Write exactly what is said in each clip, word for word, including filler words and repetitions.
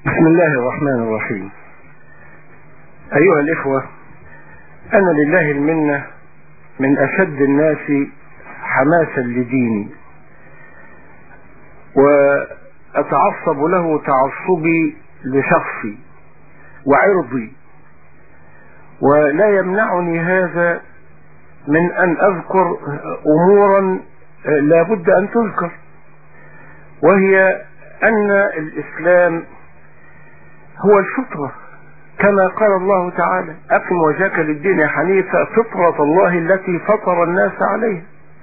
بسم الله الرحمن الرحيم. أيها الإخوة، أنا لله المنة من أشد الناس حماسا لديني، وأتعصب له تعصبي لشخصي وعرضي، ولا يمنعني هذا من أن أذكر أمورا لا بد أن تذكر، وهي أن الإسلام هو الفطرة، كما قال الله تعالى: أقم وجهك للدين حنيفا فطرة الله التي فطر الناس عليها،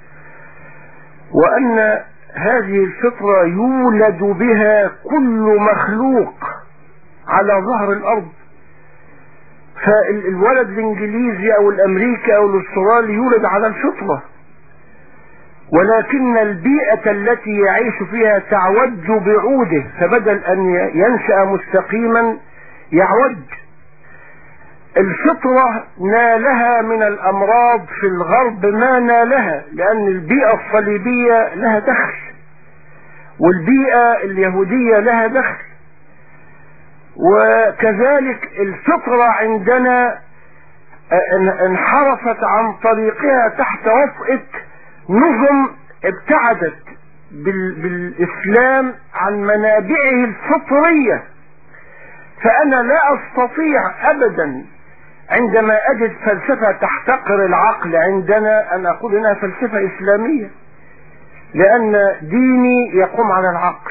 وأن هذه الفطرة يولد بها كل مخلوق على ظهر الأرض. فالولد الإنجليزي أو الأمريكي أو الأسترالي يولد على الفطرة، ولكن البيئة التي يعيش فيها تعوج بعوده، فبدل أن ينشأ مستقيما يعوج. الفطرة نالها من الأمراض في الغرب ما نالها، لأن البيئة الصليبية لها دخل، والبيئة اليهودية لها دخل، وكذلك الفطرة عندنا انحرفت عن طريقها تحت وطأة نظم ابتعدت بالإسلام عن منابعه الفطرية. فأنا لا أستطيع أبدا عندما أجد فلسفة تحتقر العقل عندنا أن أقول إنها فلسفة إسلامية، لأن ديني يقوم على العقل.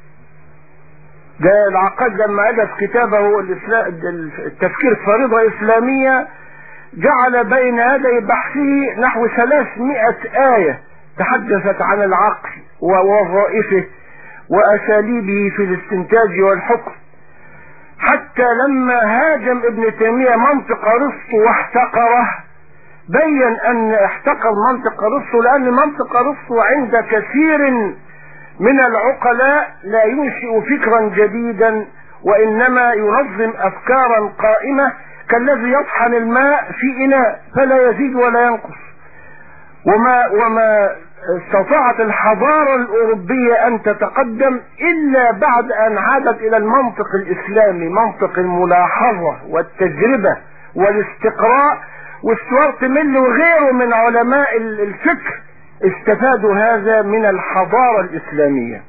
ده العقاد لما ألف كتابه التفكير فريضة إسلامية جعل بين يدي بحثه نحو ثلاثمائة آية تحدثت عن العقل ووظائفه وأساليبه في الاستنتاج والحكم، حتى لما هاجم ابن تيمية منطق أرسطو واحتقره بين أن احتقر منطق أرسطو، لأن منطق أرسطو عند كثير من العقلاء لا ينشئ فكرا جديدا، وإنما ينظم أفكارا قائمة كالذي يطحن الماء في إناء فلا يزيد ولا ينقص. وما وما استطاعت الحضارة الأوروبية أن تتقدم إلا بعد أن عادت إلى المنطق الإسلامي، منطق الملاحظة والتجربة والاستقراء. وستوارت ميل وغيره من علماء الفكر استفادوا هذا من الحضارة الإسلامية.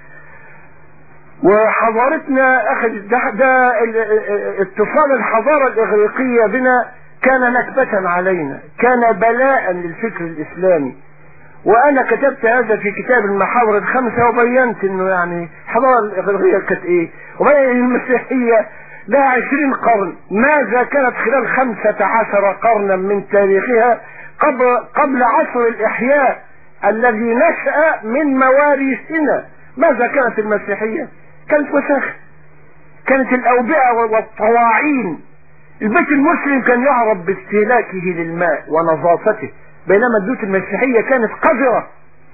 وحضارتنا أخذ ده, ده اتصال الحضارة الإغريقية بنا كان نكبة علينا، كان بلاء للفكر الإسلامي. وأنا كتبت هذا في كتاب المحاور الخمسة، وبينت إنه يعني الحضارة الإغريقية كانت إيه، وبين المسيحية لها عشرين قرن. ماذا كانت خلال خمسة عشر قرنا من تاريخها قبل قبل عصر الإحياء الذي نشأ من مواريثنا؟ ماذا كانت المسيحية؟ كانت وساخة، كانت الأوبئة والطواعين. البيت المسلم كان يعرف باستهلاكه للماء ونظافته، بينما البيوت المسيحية كانت قذرة.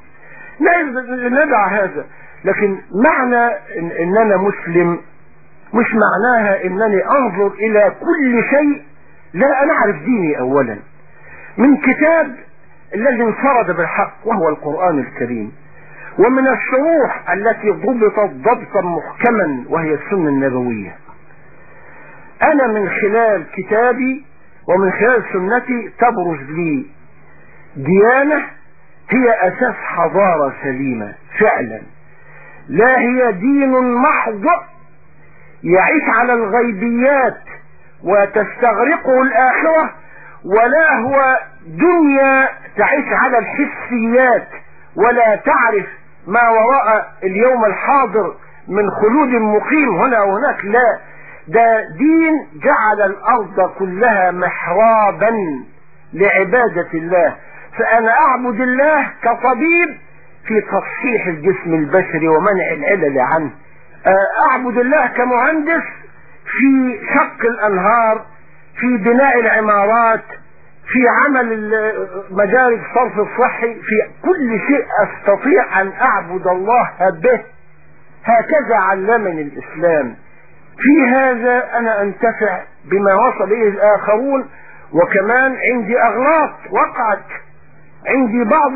ندع هذا، لكن معنى إن اننا مسلم مش معناها انني انظر الى كل شيء. لا، انا اعرف ديني اولا من كتاب الذي انفرد بالحق وهو القرآن الكريم، ومن الشروح التي ضبطت ضبطا محكما وهي السنة النبوية. انا من خلال كتابي ومن خلال سنتي تبرز لي ديانة هي اساس حضارة سليمة فعلا، لا هي دين محض يعيش على الغيبيات وتستغرقه الآخرة، ولا هو دنيا تعيش على الحسيات ولا تعرف ما وراء اليوم الحاضر من خلود مقيم هنا وهناك. لا، ده دين جعل الأرض كلها محرابا لعبادة الله. فأنا أعبد الله كطبيب في تصحيح الجسم البشري ومنع العلل عنه، أعبد الله كمهندس في شق الأنهار، في بناء العمارات، في عمل مجاري الصرف الصحي، في كل شيء أستطيع أن أعبد الله به. هكذا علمني الإسلام. في هذا أنا أنتفع بما وصل إليه الآخرون. وكمان عندي أغلاط وقعت، عندي بعض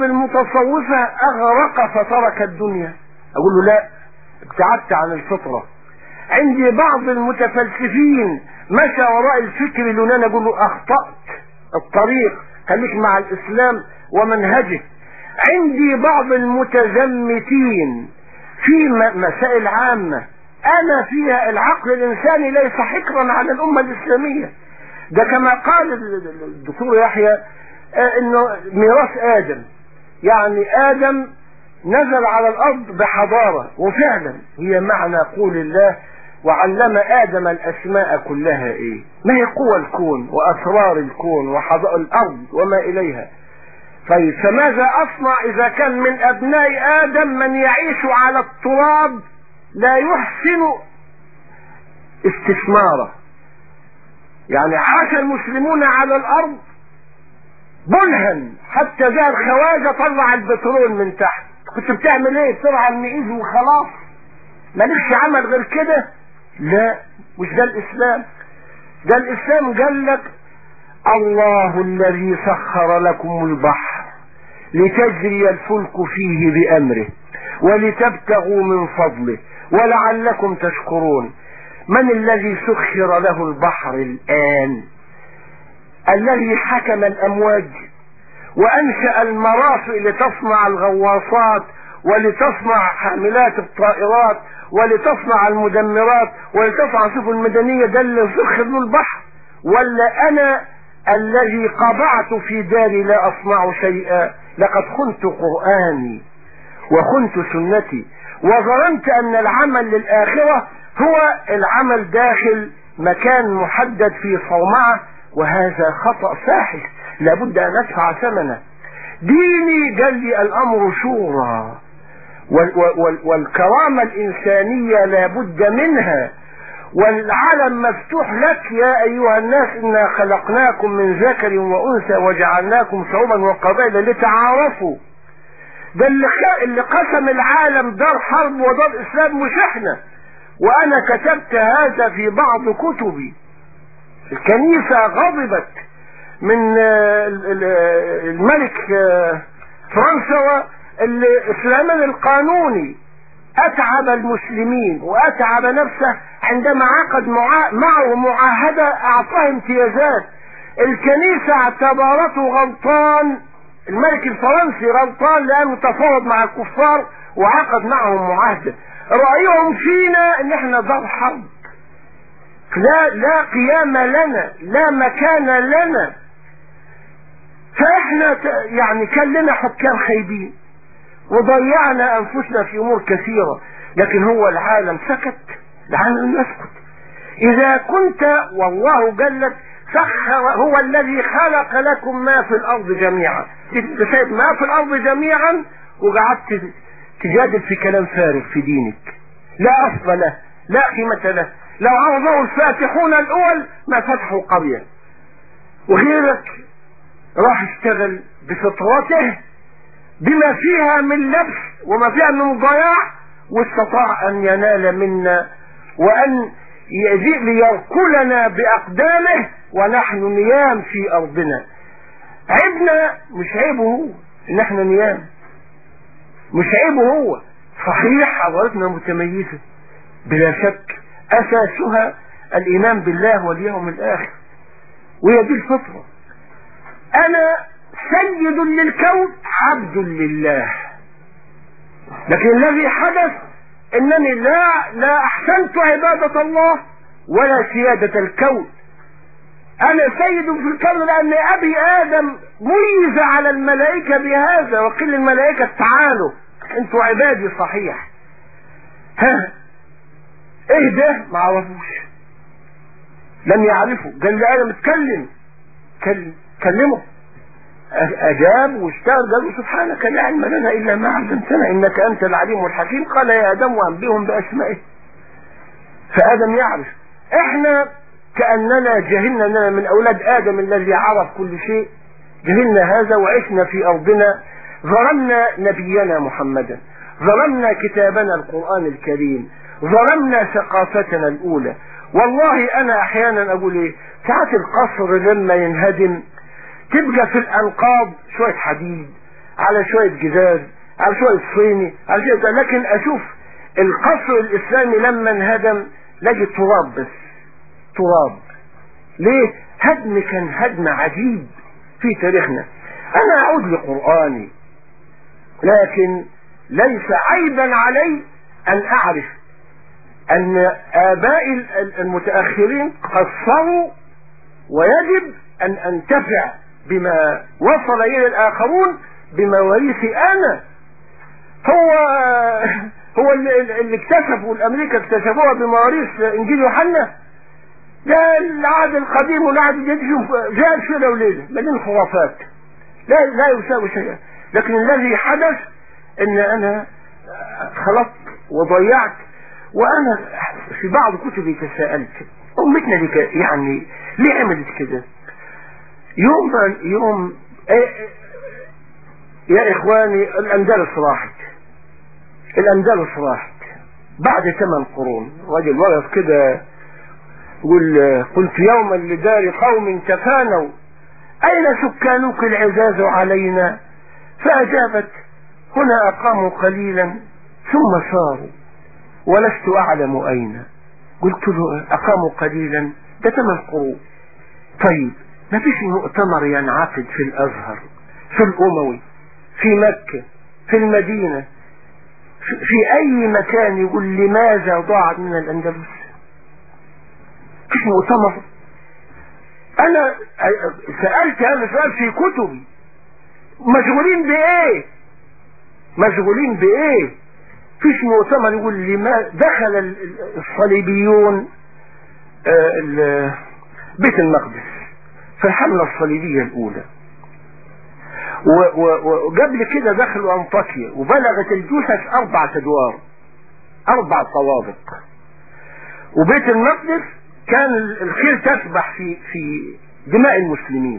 المتصوفة أغرق فترك الدنيا، أقول له لا، ابتعدت عن الفطرة. عندي بعض المتفلسفين مشى وراء الفكر اليوناني اقول له اخطأت الطريق، خليك مع الاسلام ومنهجه. عندي بعض المتزمتين في مسائل عامة انا فيها العقل الانساني ليس حكرا على الامة الاسلامية. ده كما قال الدكتور يحيى انه ميراث ادم، يعني ادم نزل على الارض بحضارة، وفعلا هي معنى قول الله وعلم ادم الاسماء كلها. ايه ما هي قوى الكون واسرار الكون وحضارة الارض وما اليها. طيب فماذا اصنع اذا كان من ابناء ادم من يعيش على التراب لا يحسن استثماره؟ يعني عاش المسلمون على الارض بلها حتى جاء الخواجة طلع البترول من تحت. كنت بتعمل ايه؟ ترعى المئيز وخلاص مالكش عمل غير كده؟ لا، مش ده الاسلام. ده الاسلام قال لك الله الذي سخر لكم البحر لتجري الفلك فيه بامره ولتبتغوا من فضله ولعلكم تشكرون. من الذي سخر له البحر الآن؟ الذي حكم الأمواج وأنشأ المرافئ لتصنع الغواصات ولتصنع حاملات الطائرات ولتصنع المدمرات ولتصنع السفن المدنية. ده اللي سخر له البحر؟ ولا أنا الذي قبعت في داري لا أصنع شيئا؟ لقد خنت قرآني وخنت سنتي وظننت أن العمل للآخرة هو العمل داخل مكان محدد في صومعة، وهذا خطأ فاحش لابد أن أدفع ثمنه. ديني قال لي الأمر شورى، والكرامة الإنسانية لابد منها، والعالم مفتوح لك يا أيها الناس إنا خلقناكم من ذكر وأنثى وجعلناكم شعوبا وقبائل لتعارفوا. ده اللي قسم العالم دار حرب ودار إسلام مش احنا. وأنا كتبت هذا في بعض كتبي. الكنيسة غضبت من الملك فرنسا الإسلامان القانوني، أتعب المسلمين وأتعب نفسه عندما عقد معه معاهدة أعطاه امتيازات. الكنيسة اعتبرته غلطان، الملك الفرنسي غلطان لأنه تفاوض مع الكفار وعقد معهم معاهدة. رأيهم فينا ان احنا دار حرب، لا لا قيام لنا، لا مكان لنا. فاحنا يعني كان لنا حكام خايبين وضيعنا انفسنا في امور كثيرة، لكن هو العالم سكت، العالم يسكت. اذا كنت والله قال لك سخر، هو الذي خلق لكم ما في الارض جميعا. انت شايف ما في الارض جميعا وقعدت تجادل في كلام فارغ في دينك لا اصل له لا قيمة له. لو عرضه الفاتحون الاول ما فتحوا قرية، وغيرك راح اشتغل بفطرته بما فيها من لبس وما فيها من ضياع، واستطاع ان ينال منا وان يجيء ليركلنا باقدامه ونحن نيام في ارضنا. عيبنا مش عيبه هو ان احنا نيام، مش عيبه هو. صحيح حضارتنا متميزة بلا شك، اساسها الايمان بالله واليوم الاخر، وهي دي الفطرة. انا سيد للكون عبد لله، لكن الذي حدث انني لا لا احسنت عبادة الله ولا سيادة الكون. انا سيد في الكون لان ابي ادم ميز على الملائكة بهذا، وقيل الملائكة تعالوا انتوا عبادي صحيح. ها ايه ده؟ ما عرفوش، لم يعرفوا. قال لآدم اتكلم، كلم كلمه، اجاب واشتغل. قال سبحانك لا علم لنا الا ما علمتنا انك انت العليم الحكيم. قال يا ادم وانبئهم باسمائه. فادم يعرف. احنا كاننا جهلنا اننا من اولاد ادم الذي عرف كل شيء، جهلنا هذا وعشنا في ارضنا، ظلمنا نبينا محمدا، ظلمنا كتابنا القرآن الكريم، ظلمنا ثقافتنا الاولى. والله انا احيانا اقول ايه، ساعات القصر لما ينهدم تبقى في الانقاض شوية حديد على شوية جزاز على شوية صيني على شوية، لكن اشوف القصر الاسلامي لما انهدم لاقي تراب بس، تراب. ليه؟ هدم كان هدم عجيب في تاريخنا. انا اعود لقرآني، لكن ليس عيبا علي ان اعرف ان ابائي المتأخرين قصروا، ويجب ان انتفع بما وصل اليه الاخرون بمواريثي انا. هو هو اللي, اللي اكتشفوا الامريكا اكتشفوها بمواريث انجيل يوحنا؟ ده العهد القديم والعهد الجديد جاء في ليله وليله مليان خرافات لا لا يساوي شيئا. لكن الذي حدث ان انا خلطت وضيعت. وانا في بعض كتبي تساءلت امتنا دي يعني ليه عملت كده؟ يوم يوم يا اخواني الاندلس راحت، الاندلس راحت بعد ثمان قرون. راجل وقف كده يقول قلت يوما لدار قوم تفانوا اين سكانك العزاز علينا؟ فاجابت هنا اقاموا قليلا ثم صاروا ولست اعلم اين. قلت له اقاموا قليلا ده ثمان قرون. طيب ما فيش مؤتمر ينعقد في الازهر، في الاموي، في مكة، في المدينة، في اي مكان يقول لماذا ضاعت من الاندلس؟ مفيش مؤتمر. انا سألت هذا السؤال في كتبي. مشغولين بايه؟ مشغولين بايه؟ فيش مؤتمر يقول لما دخل الصليبيون بيت المقدس في الحملة الصليبية الاولى، وقبل كده دخلوا انطاكيا وبلغت الجثث اربع ادوار، اربع طوابق. وبيت المقدس كان الخيل تسبح في في دماء المسلمين.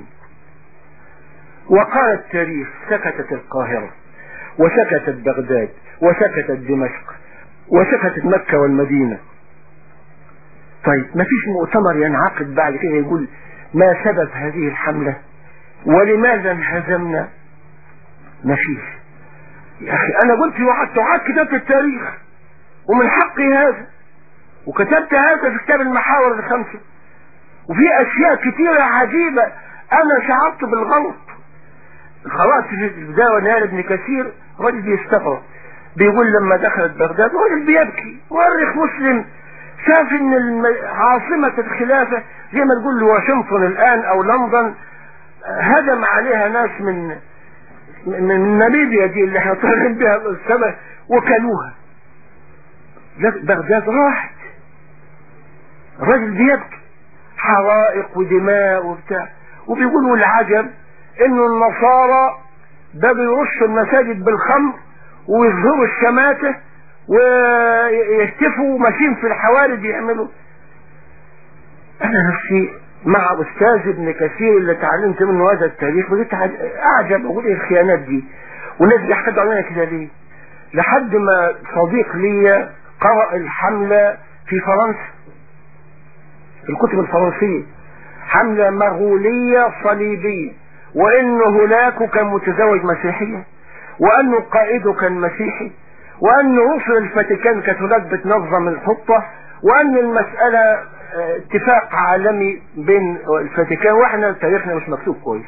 وقال التاريخ سكتت القاهرة وسكتت بغداد وسكتت دمشق وسكتت مكة والمدينة. طيب ما فيش مؤتمر ينعقد بعد كده يقول ما سبب هذه الحملة ولماذا انهزمنا؟ ما فيش. يا اخي انا قلت وقعدت وقعدت كتبت التاريخ ومن حقي هذا، وكتبت هذا في كتاب المحاور الخمسة. وفي اشياء كتيرة عجيبة انا شعرت بالغلط. قرأت في البداية ونهاية ابن كثير راجل بيستغرب بيقول لما دخلت بغداد راجل بيبكي، مؤرخ مسلم شاف ان عاصمة الخلافة زي ما تقول واشنطن الان او لندن هجم عليها ناس من من ناميبيا دي اللي احنا طالعين بها السماء وكلوها. بغداد راحت. الراجل بيبكي، حرائق ودماء وبتاع. وبيقولوا العجب انه النصارى بدوا يرشوا المساجد بالخمر ويظهروا الشماتة ويهتفوا ماشيين في الحوارج يعملوا. انا نفسي مع استاذ ابن كثير اللي تعلمت منه هذا التاريخ بديت اعجب اقول ايه الخيانات دي والناس بيحكوا علينا كده ليه؟ لحد ما صديق لي قرأ الحملة في فرنسا، الكتب الفرنسية، حملة مغولية صليبية، وانه هناك كان متزوج مسيحية، وانه قائده كان مسيحي، وان رسل الفاتيكان كانت هناك بتنظم الخطة، وان المسألة اتفاق عالمي بين الفاتيكان، واحنا تاريخنا مش مكتوب كويس.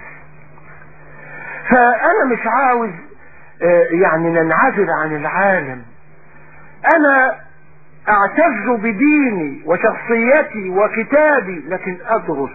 فانا مش عاوز يعني ننعزل عن العالم. انا اعتز بديني وشخصيتي وكتابي، لكن ادرس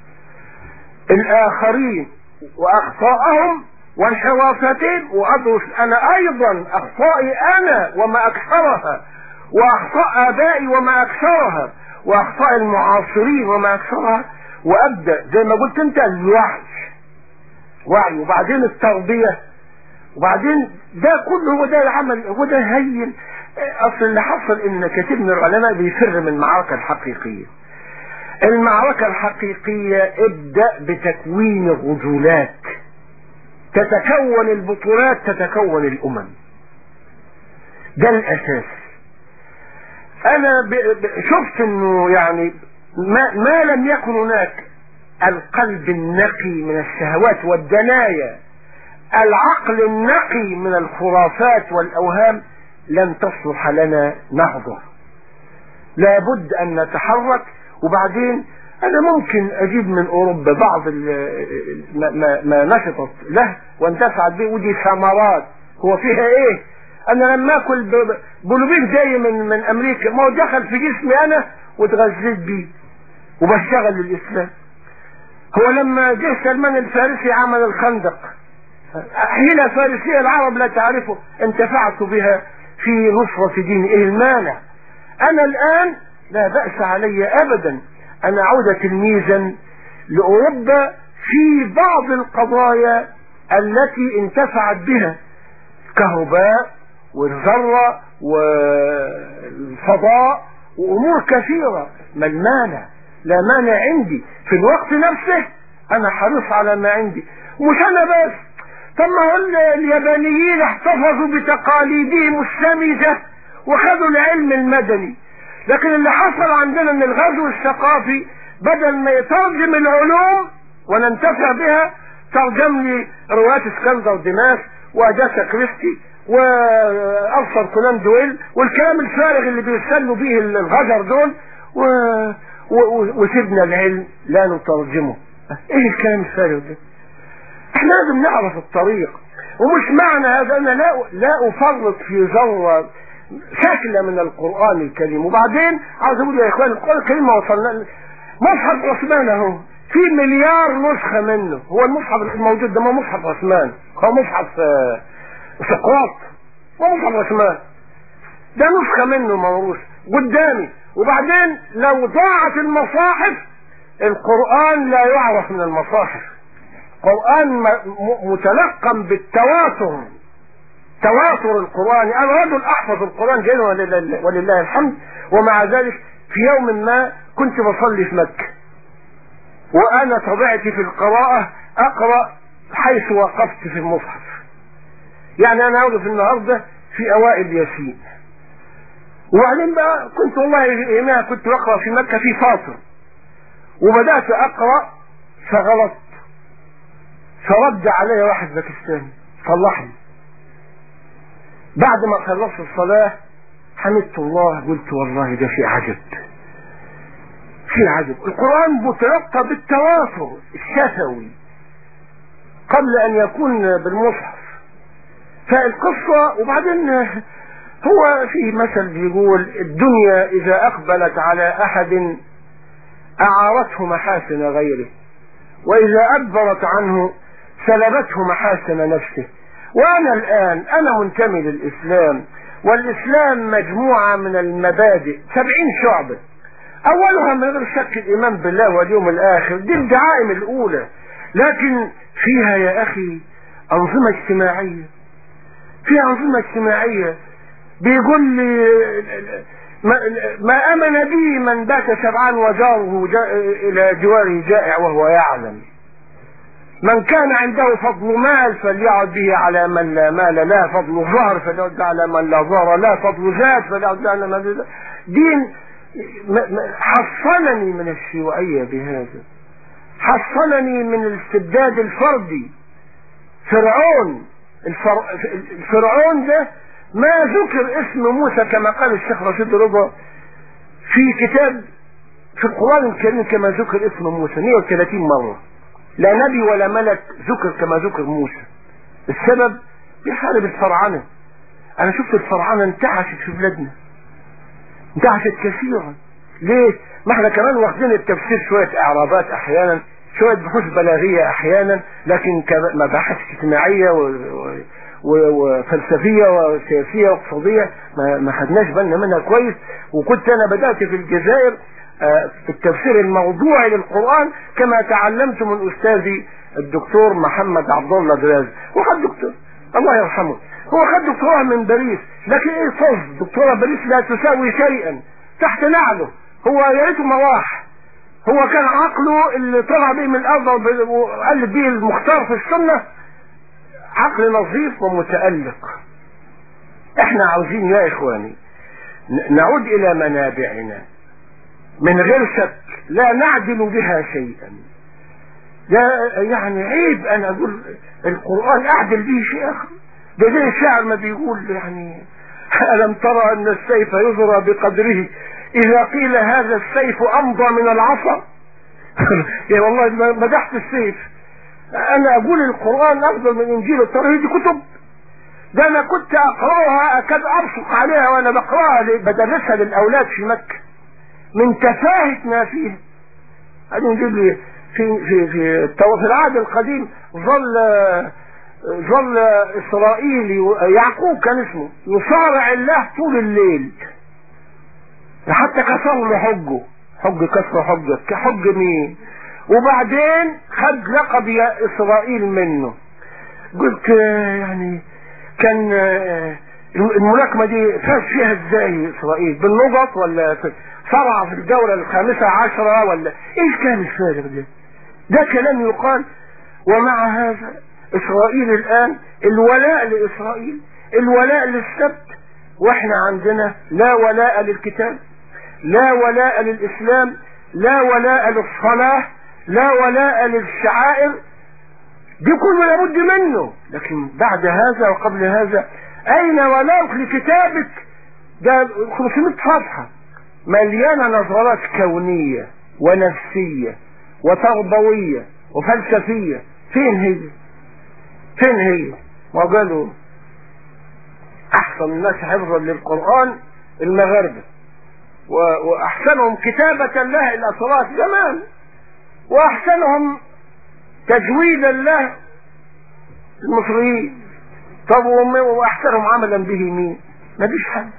الاخرين واخطائهم وانحرافاتهم، وادرس انا ايضا اخطائي انا وما اكثرها، واخطاء ابائي وما اكثرها، واخطاء المعاصرين وما اكثرها، وابدا زي ما قلت انت الوعي وعي وبعدين التربيه، وبعدين ده كله هو ده العمل، هو ده هين. اصل اللي حصل ان كثير من العلماء بيفر من المعركة الحقيقية. المعركة الحقيقية ابدأ بتكوين الرجولات، تتكون البطولات، تتكون الامم. ده الاساس. انا ب... ب... شفت انه يعني ما... ما لم يكن هناك القلب النقي من الشهوات والدنايا، العقل النقي من الخرافات والاوهام، لن تصلح لنا نهضة. لابد ان نتحرك. وبعدين انا ممكن اجيب من اوروبا بعض ما, ما, ما نشطت له وانتفعت به، ودي ثمرات. هو فيها ايه؟ انا لما اكل بلوبيف جاي من من امريكا، ما هو دخل في جسمي انا واتغذيت بيه وبشتغل للاسلام. هو لما جه سلمان الفارسي عمل الخندق، حيلة فارسية العرب لا تعرفه، انتفعت بها في نصرة دين. ايه المانع؟ انا الان لا بأس علي ابدا ان اعود تلميذا لاوروبا في بعض القضايا التي انتفعت بها، كهرباء والذرة والفضاء وامور كثيرة. ما المانع؟ لا مانع عندي. في الوقت نفسه انا حريص على ما عندي. مش انا بس، طب ما هو اليابانيين احتفظوا بتقاليدهم السمجة وخدوا العلم المدني، لكن اللي حصل عندنا ان الغزو الثقافي بدل ما يترجم العلوم وننتفع بها، ترجم لي روايات اسكندر ديماس واجاثا كريستي وارثر كونان دويل والكلام الفارغ اللي بيستنوا به الغجر دول، و... و... وسيبنا العلم لا نترجمه. ايه الكلام الفارغ ده؟ احنا لازم نعرف الطريق. ومش معنى هذا انا لا لا افرط في ذره شكل من القرآن الكريم. وبعدين عاوز اقول يا اخوان، القرآن الكريم ما وصلنا مصحف عثمان اهو في مليار نسخة منه. هو المصحف الموجود ده ما مصحف عثمان، هو مصحف سقراط، ما مصحف عثمان ده نسخة منه موروث قدامي. وبعدين لو ضاعت المصاحف، القرآن لا يعرف من المصاحف. قرآن متلقم بالتواتر، تواتر القرآن. انا رجل احفظ القرآن جيدا ولله الحمد، ومع ذلك في يوم ما كنت بصلي في مكة، وانا طبيعتي في القراءة اقرأ حيث وقفت في المصحف. يعني انا اوقف النهاردة في اوائل ياسين، وبعدين بقى كنت والله يومها كنت بقرأ في مكة في فاطر، وبدأت اقرأ فغلط، فرد علي واحد باكستاني صلحني. بعد ما خلصت الصلاة حمدت الله، قلت والله ده في عجب، في عجب. القرآن متلقى بالتواتر الشفوي قبل ان يكون بالمصحف. فالقصة، وبعدين هو في مثل بيقول الدنيا اذا اقبلت على احد اعارته محاسن غيره، واذا ادبرت عنه سلبته محاسن نفسه. وانا الان انا منتمي للاسلام، والاسلام مجموعة من المبادئ سبعين شعبة، اولها من غير شك الايمان بالله واليوم الاخر، دي الدعائم الاولى. لكن فيها يا اخي انظمة اجتماعية، فيها انظمة اجتماعية. بيقول لي ما, ما امن بي من بات شبعان وجاره الى جواره جائع وهو يعلم. من كان عنده فضل مال فليعد به على من لا مال له، فضل ظهر فليعد على من لا ظهر له، فضل ذات فليعد على من لا. دين حصنني من الشيوعية بهذا، حصنني من الاستبداد الفردي. فرعون الفر... الفرعون ده ما ذكر اسم موسى كما قال الشيخ رشيد رضا في كتاب في القرآن الكريم كما ذكر اسم موسى مئة وثلاثين مرة. لا نبي ولا ملك ذكر كما ذكر موسى. السبب بيحارب الفرعنة. انا شفت الفرعنة انتعشت في بلادنا، انتعشت كثيرا. ليه؟ ما احنا كمان واخدين التفسير شوية اعرابات احيانا، شوية بحوث بلاغية احيانا، لكن مباحث اجتماعية و... و... وفلسفية وسياسية واقتصادية ما, ما خدناش بالنا منها كويس. وكنت انا بدأت في الجزائر في التفسير الموضوعي للقرآن كما تعلمت من استاذي الدكتور محمد عبد الله دراز، وخد دكتور الله يرحمه، هو خد دكتوراه من باريس، لكن ايه صف دكتوراه باريس لا تساوي شيئا تحت نعله. هو يا ريته ما راح، هو كان عقله اللي طلع به من الارض وقلب به المختار في السنة عقل نظيف ومتألق. احنا عاوزين يا اخواني نعود الى منابعنا من غير شك، لا نعدل بها شيئا. لا يعني عيب انا اقول القرآن اعدل به شيء اخر. ده زي الشاعر ما بيقول يعني ألم ترى أن السيف يزرى بقدره اذا قيل هذا السيف امضى من العصا. يا والله مدحت السيف. انا اقول القرآن افضل من انجيل التوراة، دي كتب، ده انا كنت اقراها اكاد ابصق عليها وانا بقراها بدرسها للاولاد في مكة من تفاهة ما فيها. هذه نجيب لي في في في في العهد القديم ظل ظل اسرائيل يعقوب كان اسمه يصارع الله طول الليل حتى كسر له حجه، حج كسر حجه كحج مين، وبعدين خد لقب يا اسرائيل منه. قلت يعني كان الملاكمة دي فاز فيها ازاي اسرائيل؟ بالنقط ولا صرع في الجولة الخامسة عشرة ولا ايش كان الفارق ده؟ ده كلام يقال. ومع هذا اسرائيل الان الولاء لاسرائيل، الولاء للسبت، واحنا عندنا لا ولاء للكتاب، لا ولاء للاسلام، لا ولاء للصلاة، لا ولاء للشعائر، دي كله لابد منه. لكن بعد هذا وقبل هذا اين ولاؤك لكتابك؟ ده خمسمائة صفحة مليانة نظرات كونية ونفسية وتربوية وفلسفية. فين هي؟ فين هي؟ ما قالوا احسن الناس حفظا للقرآن المغاربة، واحسنهم كتابة له الاتراك زمان، واحسنهم تجويدا له المصريين. طب واحسنهم عملا به مين؟ ما فيش حد.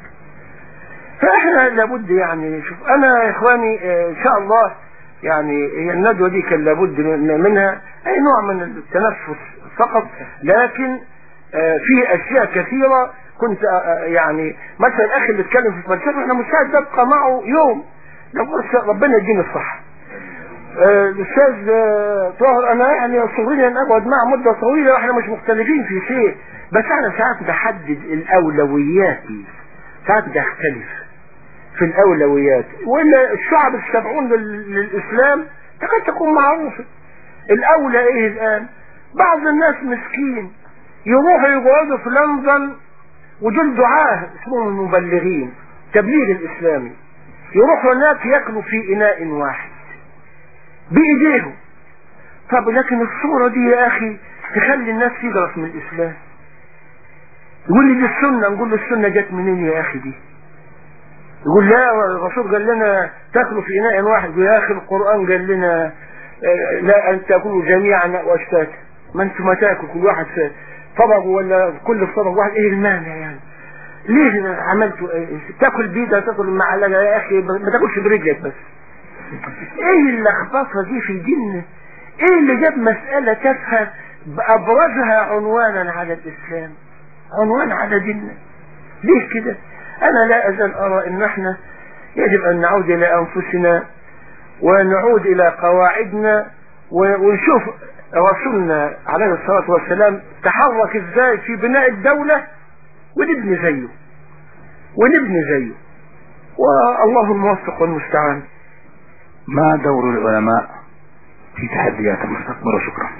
فاحنا لابد يعني شوف انا يا اخواني ان شاء الله يعني هي الندوة دي كان لابد منها اي نوع من التنفس فقط، لكن في اشياء كثيرة كنت يعني مثلا الاخ اللي اتكلم في الفلسفة انا مستعد ابقى معه يوم لو ربنا يديني الصحة. الاستاذ طاهر انا يعني صغيري ان اقعد معه مدة طويلة واحنا مش مختلفين في شيء، بس انا ساعات بحدد الاولويات، ساعات بختلف في الاولويات. والا الشعب السبعون للاسلام تكاد تكون معروفة. الاولى ايه الان؟ بعض الناس مسكين يروحوا يقعدوا في لندن ودول دعاه اسمهم المبلغين تبليغ الاسلامي، يروحوا هناك ياكلوا في اناء واحد بايديهم. طب لكن الصورة دي يا اخي تخلي الناس تجرس من الاسلام. يقول لي دي السنة، نقول له السنة جت منين يا اخي دي؟ يقول لا الرسول قال لنا تاكلوا في اناء واحد. يقول يا اخي القرآن قال لنا لا ان تاكلوا جميعا واشتاتا. ما انتم ما تاكل كل واحد في طبق ولا كل في طبق واحد، ايه المانع يعني؟ ليه عملتوا ايه؟ تاكل بيدها تاكل معلقة يا اخي، ما تاكلش برجلك بس. ايه اللخبطة دي في الدين؟ ايه اللي جاب مسألة تافهة بأبرزها عنوانا على الاسلام، عنوان على ديننا؟ ليه كده؟ انا لا ازال ارى ان احنا يجب ان نعود الى انفسنا ونعود الى قواعدنا ونشوف رسولنا عليه الصلاة والسلام تحرك ازاي في بناء الدولة ونبني زيه ونبني زيه، والله الموفق والمستعان. ما دور العلماء في تحديات المستقبل؟ وشكرا.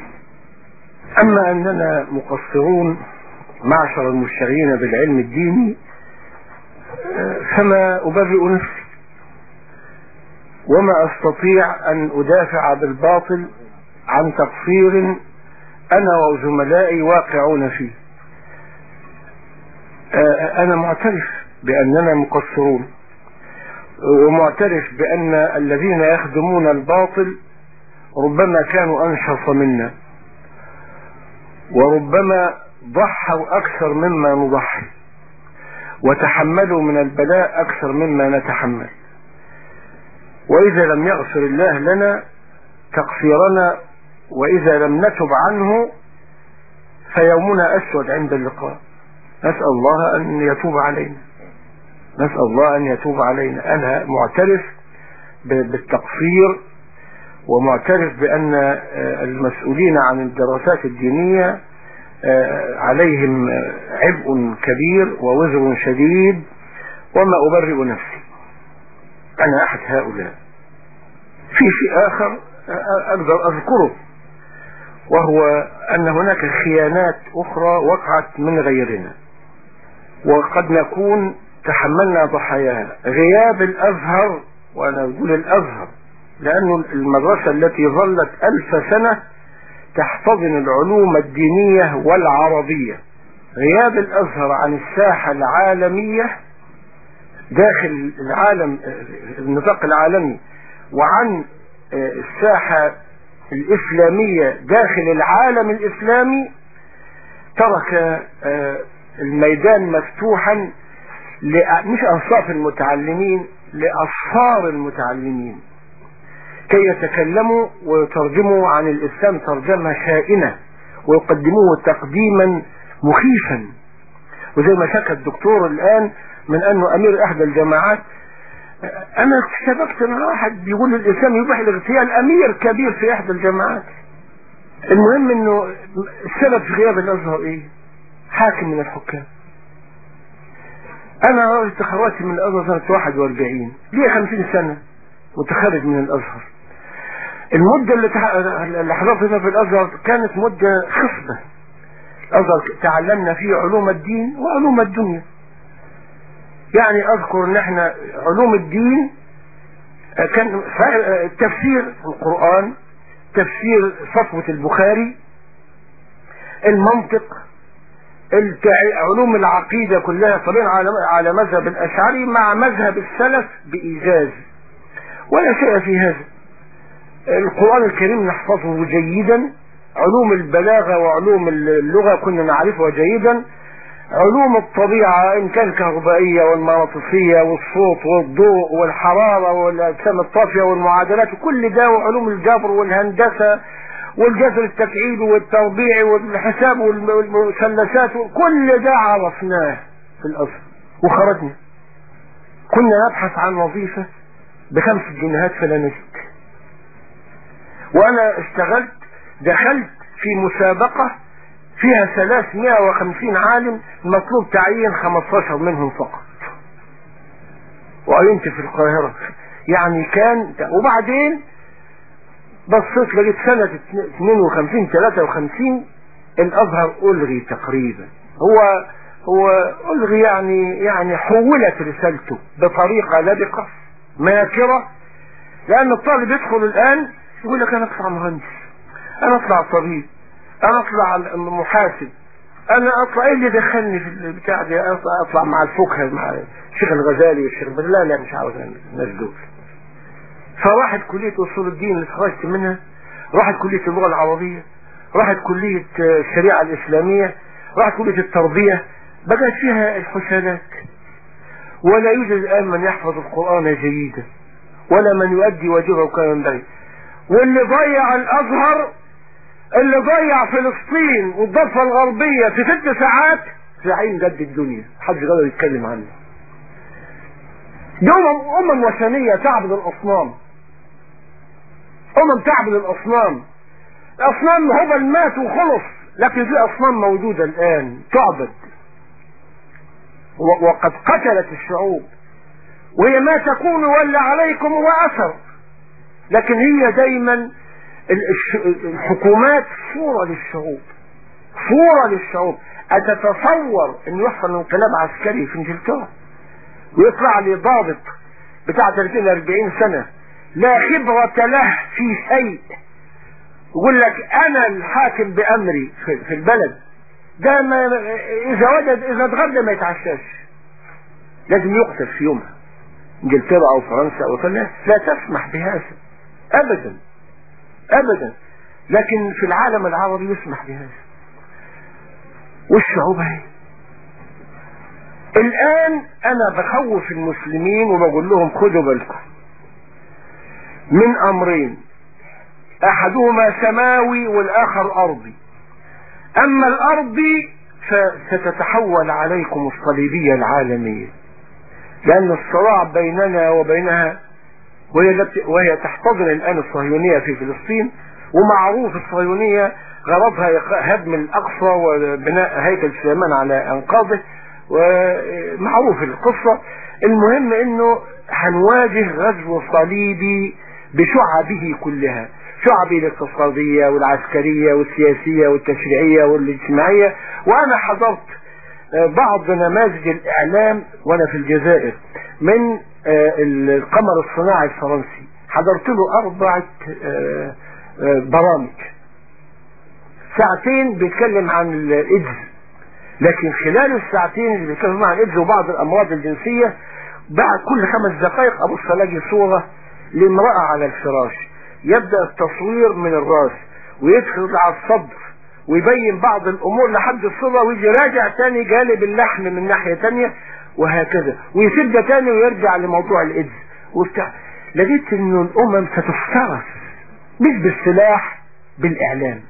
اما اننا مقصرون معشر المشتغلين بالعلم الديني فما ابرئ نفسي وما استطيع ان ادافع بالباطل عن تقصير انا وزملائي واقعون فيه. انا معترف باننا مقصرون، ومعترف بان الذين يخدمون الباطل ربما كانوا انشط منا، وربما ضحوا اكثر مما نضحي، وتحملوا من البلاء اكثر مما نتحمل. واذا لم يغفر الله لنا تقصيرنا واذا لم نتب عنه فيومنا اسود عند اللقاء. نسأل الله ان يتوب علينا، نسأل الله ان يتوب علينا. انا معترف بالتقصير ومعترف بان المسؤولين عن الدراسات الدينية عليهم عبء كبير ووزر شديد، وما أبرئ نفسي، أنا أحد هؤلاء. في شيء آخر أقدر أذكره، وهو أن هناك خيانات أخرى وقعت من غيرنا، وقد نكون تحملنا ضحاياها. غياب الازهر، وانا بقول الازهر لانه المدرسة التي ظلت الف سنة تحتضن العلوم الدينية والعربية، غياب الازهر عن الساحة العالمية داخل العالم النطاق العالمي وعن الساحة الاسلامية داخل العالم الاسلامي ترك الميدان مفتوحا مش انصاف المتعلمين، لاصفار المتعلمين كي يتكلموا ويترجموا عن الاسلام ترجمة شائنة ويقدموه تقديما مخيفا. وزي ما شكى الدكتور الان من انه امير احدى الجماعات، انا اشتبكت مع واحد بيقول الاسلام يبيح الاغتيال، امير كبير في احدى الجماعات. المهم انه السبب في غياب الازهر ايه؟ حاكم من الحكام. انا راجل تخرجت من الازهر سنة واحد واربعين، ليه خمسين سنة متخرج من الازهر. المدة اللي, تح... اللي حضرت فيها في الازهر كانت مدة خصبة. الازهر تعلمنا فيه علوم الدين وعلوم الدنيا. يعني اذكر ان احنا علوم الدين كان تفسير القرآن، تفسير صفوة البخاري، المنطق، علوم العقيدة كلها طبعا على مذهب الاشعري مع مذهب السلف بإيجاز، ولا شيء في هذا. القرآن الكريم نحفظه جيدا، علوم البلاغة وعلوم اللغة كنا نعرفها جيدا، علوم الطبيعة إن كان كهربائية والمغناطيسية والصوت والضوء والحرارة والأجسام الطافية والمعادلات وكل ده، وعلوم الجبر والهندسة والجذر التفعيلي والتربيعي والحساب والمثلثات، كل ده عرفناه في الأصل وخرجنا. كنا نبحث عن وظيفة بخمس جنيهات فلا نجد. وأنا اشتغلت، دخلت في مسابقة فيها ثلاثمائة وخمسين عالم، مطلوب تعيين خمستاشر منهم فقط، وعينت في القاهرة. يعني كان، وبعدين بصيت لقيت سنة اثنين وخمسين ثلاثة وخمسين الازهر الغي تقريبا. هو هو الغي يعني يعني حولت رسالته بطريقة لبقة ماكرة، لان الطالب يدخل الان يقول لك انا اطلع مهندس، انا اطلع طبيب، انا اطلع محاسب، انا اطلع ايه اللي دخلني في البتاع دي، اطلع, أطلع مع الفقهاء مع الشيخ الغزالي والشيخ بدر. لا لا مش عاوز الناس دول. فراحت كلية اصول الدين اللي اتخرجت منها، راحت كلية اللغة العربية، راحت كلية الشريعة الاسلامية، راحت كلية التربية، بقت فيها الحسنات. ولا يوجد الان من يحفظ القرآن جيدا ولا من يؤدي واجبه كما ينبغي. واللي ضيع الازهر، اللي ضيع فلسطين والضفة الغربية في ست ساعات في عين جد الدنيا، محدش قادر يتكلم عنه. دي امم امم وثنية تعبد الاصنام، امم تعبد الاصنام. الاصنام هبل مات وخلص، لكن في اصنام موجودة الان تعبد وقد قتلت الشعوب، وهي ما تكون ولا عليكم هو اثر. لكن هي دايما الحكومات صورة للشعوب، صورة للشعوب. اتتصور ان يحصل انقلاب عسكري في انجلترا ويطلع لي ضابط بتاع ثلاثين أربعين سنة لا خبرة له في شيء، يقول لك انا الحاكم بامري في البلد ده، ما اذا وجد اذا اتغدى ما يتعشاش، لازم يقتل في يومها. انجلترا او فرنسا او كذا لا تسمح بهذا ابدا ابدا، لكن في العالم العربي يسمح بهذا. والشعوب هي الان انا بخوف المسلمين وبقول لهم خدوا بالكم من امرين، احدهما سماوي والاخر ارضي. اما الارضي فستتحول عليكم الصليبية العالمية، لان الصراع بيننا وبينها، وهي, وهي تحتضن الان الصهيونية في فلسطين، ومعروف الصهيونية غرضها هدم الاقصى وبناء هيكل سليمان على انقاضه، ومعروف القصة. المهم انه هنواجه غزو صليبي بشعبه كلها، شعبه الاقتصادية والعسكرية والسياسية والتشريعية والاجتماعية. وانا حضرت بعض نماذج الاعلام وانا في الجزائر من القمر الصناعي الفرنسي، حضرت له اربعة برامج ساعتين بيتكلم عن الايدز، لكن خلال الساعتين اللي بيتكلم عن الايدز وبعض الامراض الجنسية بعد كل خمس دقائق ابص الاقي صورة لامرأة على الفراش، يبدأ التصوير من الراس ويدخل على الصدر ويبين بعض الامور لحد الصورة ويجي راجع تاني جانب اللحم من ناحية تانية وهكذا، ويسد تاني ويرجع لموضوع الايدز وبتاع. لقيت انه الامم ستفترس مش بالسلاح، بالاعلام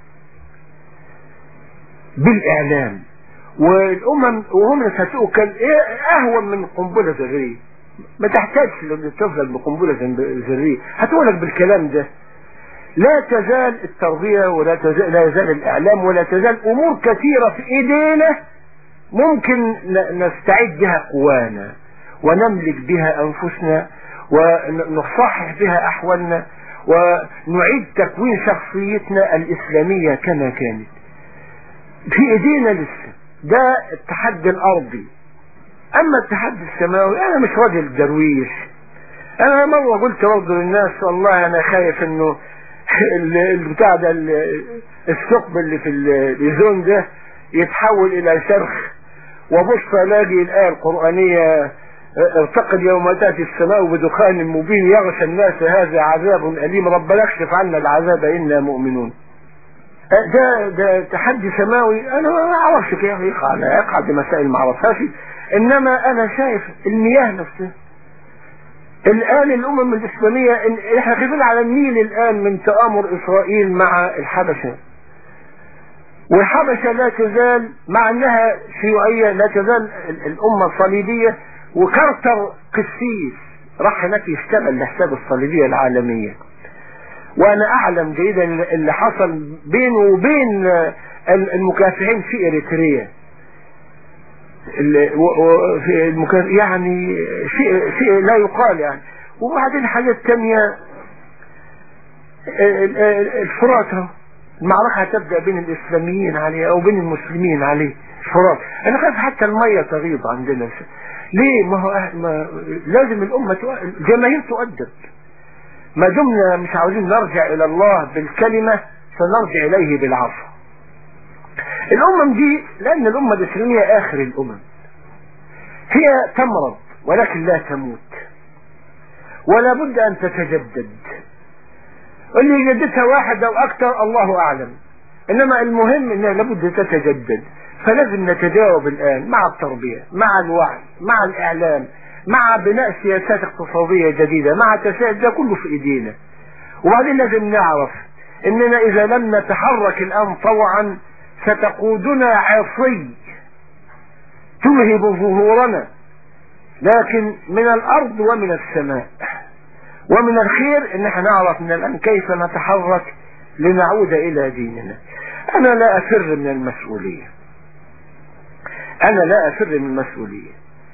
بالاعلام والامم وهم ستؤكل ايه اهون من قنبله ذريه، ما تحتاجش تفضل بقنبله ذريه، هتقولك بالكلام ده. لا تزال التربيه ولا تزال لا يزال الاعلام ولا تزال امور كثيره في ايدينا ممكن نستعد بها قوانا ونملك بها انفسنا ونصحح بها احوالنا ونعيد تكوين شخصيتنا الاسلاميه كما كانت. في ايدينا لسه، ده التحدي الارضي. اما التحدي السماوي انا مش راجل درويش. انا مرة قلت برضه للناس والله انا خايف انه البتاع ده الثقب اللي في الايزون ده يتحول الى شرخ، وبص الاقي الايه القرانيه ارتقد يوم تاتي السماء بدخان مبين يغشى الناس هذا عذاب اليم ربنا اكشف عنا العذاب انا مؤمنون. ده ده تحدي سماوي انا ما اعرفش كيف يقع، انا يقع بمسائل ما اعرفهاش، انما انا شايف المياه نفسها الان الامم الاسلاميه احنا خايفين على النيل الان من تآمر اسرائيل مع الحبشه، والحبشه لا تزال مع انها شيوعيه لا تزال الامه صليبيه، وكارتر قسيس راح هناك يشتغل لحساب الصليبيه العالميه، وانا اعلم جيدا اللي حصل بينه وبين المكافحين في اريتريا في المكافح يعني شيء شيء لا يقال يعني. وبعدين حاجات تانية الفرات، المعركة هتبدأ بين الاسلاميين عليه او بين المسلمين عليه الفرات. انا خايف حتى المية تغيض عندنا. ليه؟ ما هو ما لازم الامة الجماهير تؤدب. ما دمنا مش عاوزين نرجع الى الله بالكلمة سنرجع اليه بالعفو. الامم دي لان الامة الاسلامية اخر الامم، هي تمرض ولكن لا تموت ولا بد ان تتجدد، اللي يجددها واحد او اكثر الله اعلم، انما المهم انها لابد تتجدد. فلازم نتجاوب الان مع التربية مع الوعي مع الاعلام مع بناء سياسات اقتصادية جديدة مع تساعد، ده كله في ايدينا. وبعدين لازم نعرف اننا اذا لم نتحرك الان طوعا ستقودنا عصي تلهب ظهورنا، لكن من الارض ومن السماء. ومن الخير ان احنا نعرف من الان كيف نتحرك لنعود الى ديننا. انا لا افر من المسؤولية، انا لا افر من المسؤولية.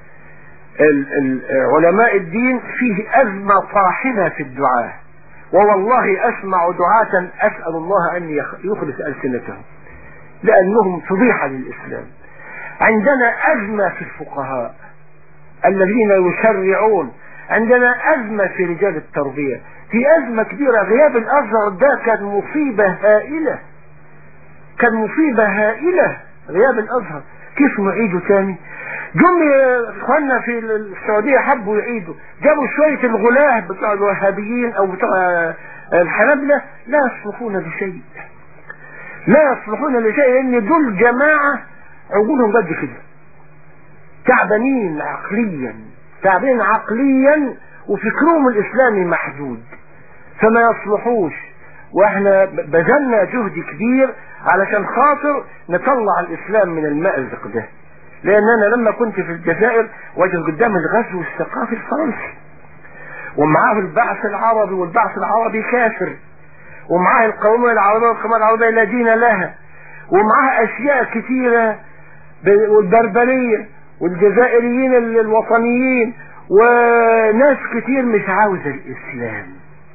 علماء الدين فيه ازمة طاحنة في الدعاء، ووالله اسمع دعاة اسأل الله ان يخلص السنتهم لانهم فضيحة للاسلام. عندنا ازمة في الفقهاء الذين يشرعون، عندنا ازمة في رجال التربية، في ازمة كبيرة. غياب الازهر ده كان مصيبة هائلة، كان مصيبة هائلة غياب الازهر. كيف نعيده تاني؟ جم اخواننا في السعودية حبوا يعيدوا، جابوا شوية الغلاة بتوع الوهابيين او بتوع الحنابلة، لا يصلحون لشيء، لا يصلحون لشيء، لان دول جماعة عقولهم قد كده، تعبانين عقليا، تعبانين عقليا وفكرهم الاسلامي محدود، فما يصلحوش. واحنا بذلنا جهد كبير علشان خاطر نطلع الاسلام من المأزق ده، لان انا لما كنت في الجزائر وجد قدام الغزو الثقافي الفرنسي ومعاه البعث العربي، والبعث العربي كافر، ومعاه القومية العربية والقومية العربية لا دين لها، ومعاه اشياء كثيرة والبربرية والجزائريين الوطنيين وناس كتير مش عاوزة الاسلام.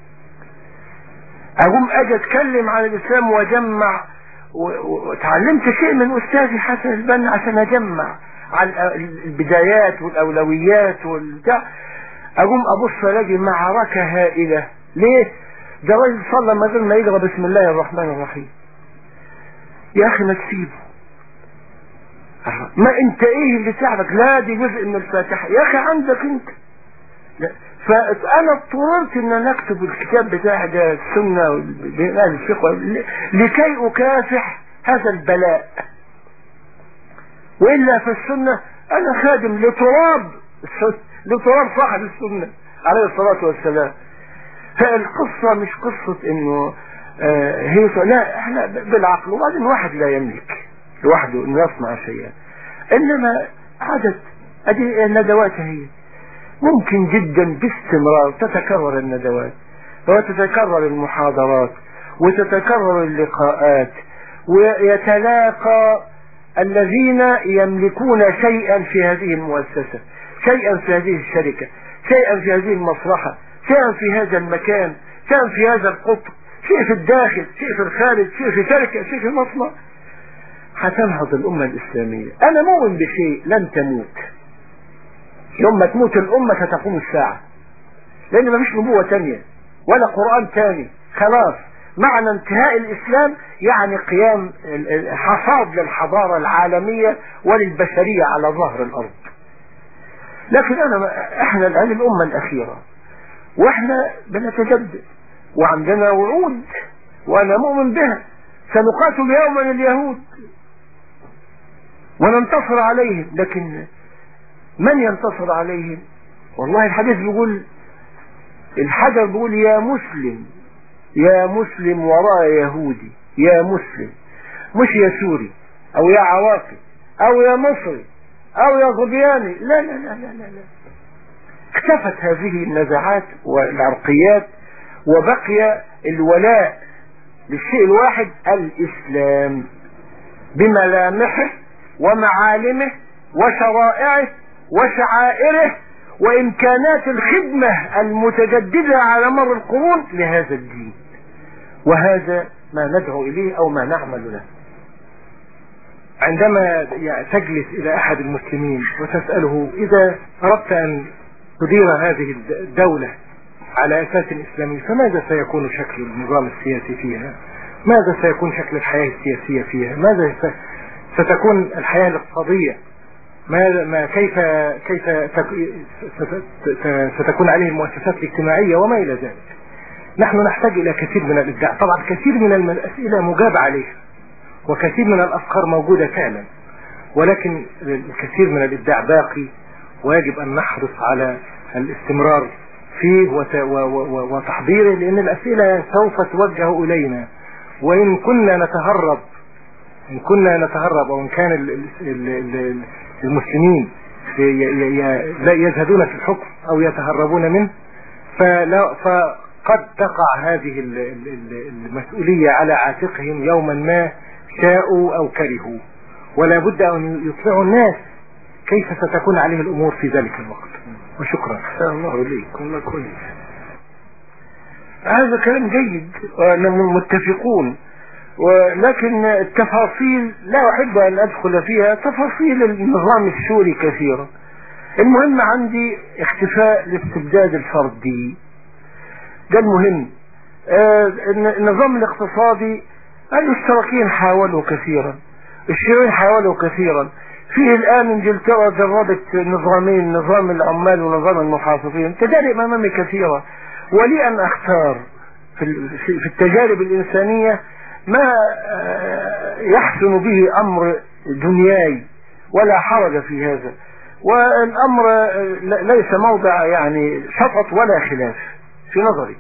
اقوم اجي اتكلم عن الاسلام واجمع، وتعلمت شيء من استاذي حسن البنا عشان اجمع عن البدايات والاولويات والبتاع، اقوم ابص الاقي معركة هائلة. ليه؟ ده راجل صلى من غير ما يقرا بسم الله الرحمن الرحيم. يا اخي ما تسيبه، ما انت ايه اللي تعبك؟ لا دي جزء من الفاتحة يا اخي عندك انت. لا. فانا اضطررت ان انا اكتب الكتاب بتاع ده السنة بين الشيخ لكي اكافح هذا البلاء، والا في السنة انا خادم لتراب لتراب صاحب السنة عليه الصلاة والسلام. فالقصة مش قصة انه آه هي لا، احنا بالعقل، وبعدين واحد لا يملك لوحده انه يصنع شيئا، انما عادة ادي الندوات هي ممكن جدا باستمرار تتكرر الندوات وتتكرر المحاضرات وتتكرر اللقاءات، ويتلاقى الذين يملكون شيئا في هذه المؤسسة، شيئا في هذه الشركة، شيئا في هذه المصلحة، شيئا في هذا المكان، شيئا في هذا القطر، شيء في الداخل، شيء في الخارج، شيء في شركة، شيء في مصنع. هتنهض الأمة الإسلامية. أنا مؤمن بشيء، لن تموت. يوم ما تموت الأمة ستقوم الساعة، لأن ما فيش نبوة تانية ولا قرآن تاني. خلاص معنى انتهاء الإسلام يعني قيام حصاد للحضارة العالمية وللبشرية على ظهر الأرض. لكن أنا احنا الآن الأمة الأخيرة، واحنا بنتجدد وعندنا وعود وانا مؤمن بها. سنقاتل يوما اليهود وننتصر عليهم، لكن من ينتصر عليهم؟ والله الحديث بيقول، الحجر بيقول يا مسلم يا مسلم وراء يهودي، يا مسلم، مش يا سوري او يا عواقي او يا مصري او يا ظبياني، لا لا لا لا لا, لا. اختفت هذه النزاعات والعرقيات، وبقي الولاء للشيء الواحد، الإسلام بملامحه ومعالمه وشرائعه وشعائره وإمكانات الخدمة المتجددة على مر القرون لهذا الدين. وهذا ما ندعو إليه أو ما نعمل له. عندما تجلس إلى أحد المسلمين وتسأله إذا أردت أن تدير هذه الدولة على أساس إسلامي فماذا سيكون شكل النظام السياسي فيها؟ ماذا سيكون شكل الحياة السياسية فيها؟ ماذا ستكون الحياة الاقتصادية؟ ما ما كيف كيف ستكون عليه المؤسسات الاجتماعية وما إلى ذلك؟ نحن نحتاج إلى كثير من الإبداع. طبعا كثير من الأسئلة مجاب عليها وكثير من الأفكار موجودة فعلا، ولكن الكثير من الإبداع باقي، ويجب أن نحرص على الاستمرار فيه وتحضيره، لأن الأسئلة سوف توجه إلينا. وإن كنا نتهرب إن كنا نتهرب أو إن كان المسلمين يزهدون في الحكم أو يتهربون منه، فقد تقع هذه المسؤولية على عاتقهم يوما ما شاءوا أو كرهوا، ولا بد أن يطلعوا الناس كيف ستكون عليه الأمور في ذلك الوقت. وشكرا. الله إليك. والله كويس، هذا كلام جيد ونحن متفقون، ولكن التفاصيل لا أحب أن أدخل فيها. تفاصيل النظام السوري كثيرة. المهم عندي اختفاء الاستبداد الفردي، ده المهم. آه النظام الاقتصادي الاشتراكيين حاولوا كثيرا، الشيوعيين حاولوا كثيرا. فيه الآن انجلترا جربت نظامين، نظام العمال ونظام المحافظين، تجارب أمامي كثيرة. ولي أن أختار في التجارب الإنسانية ما يحسن به أمر دنياي، ولا حرج في هذا، والأمر ليس موضع يعني شطط ولا خلاف في نظري.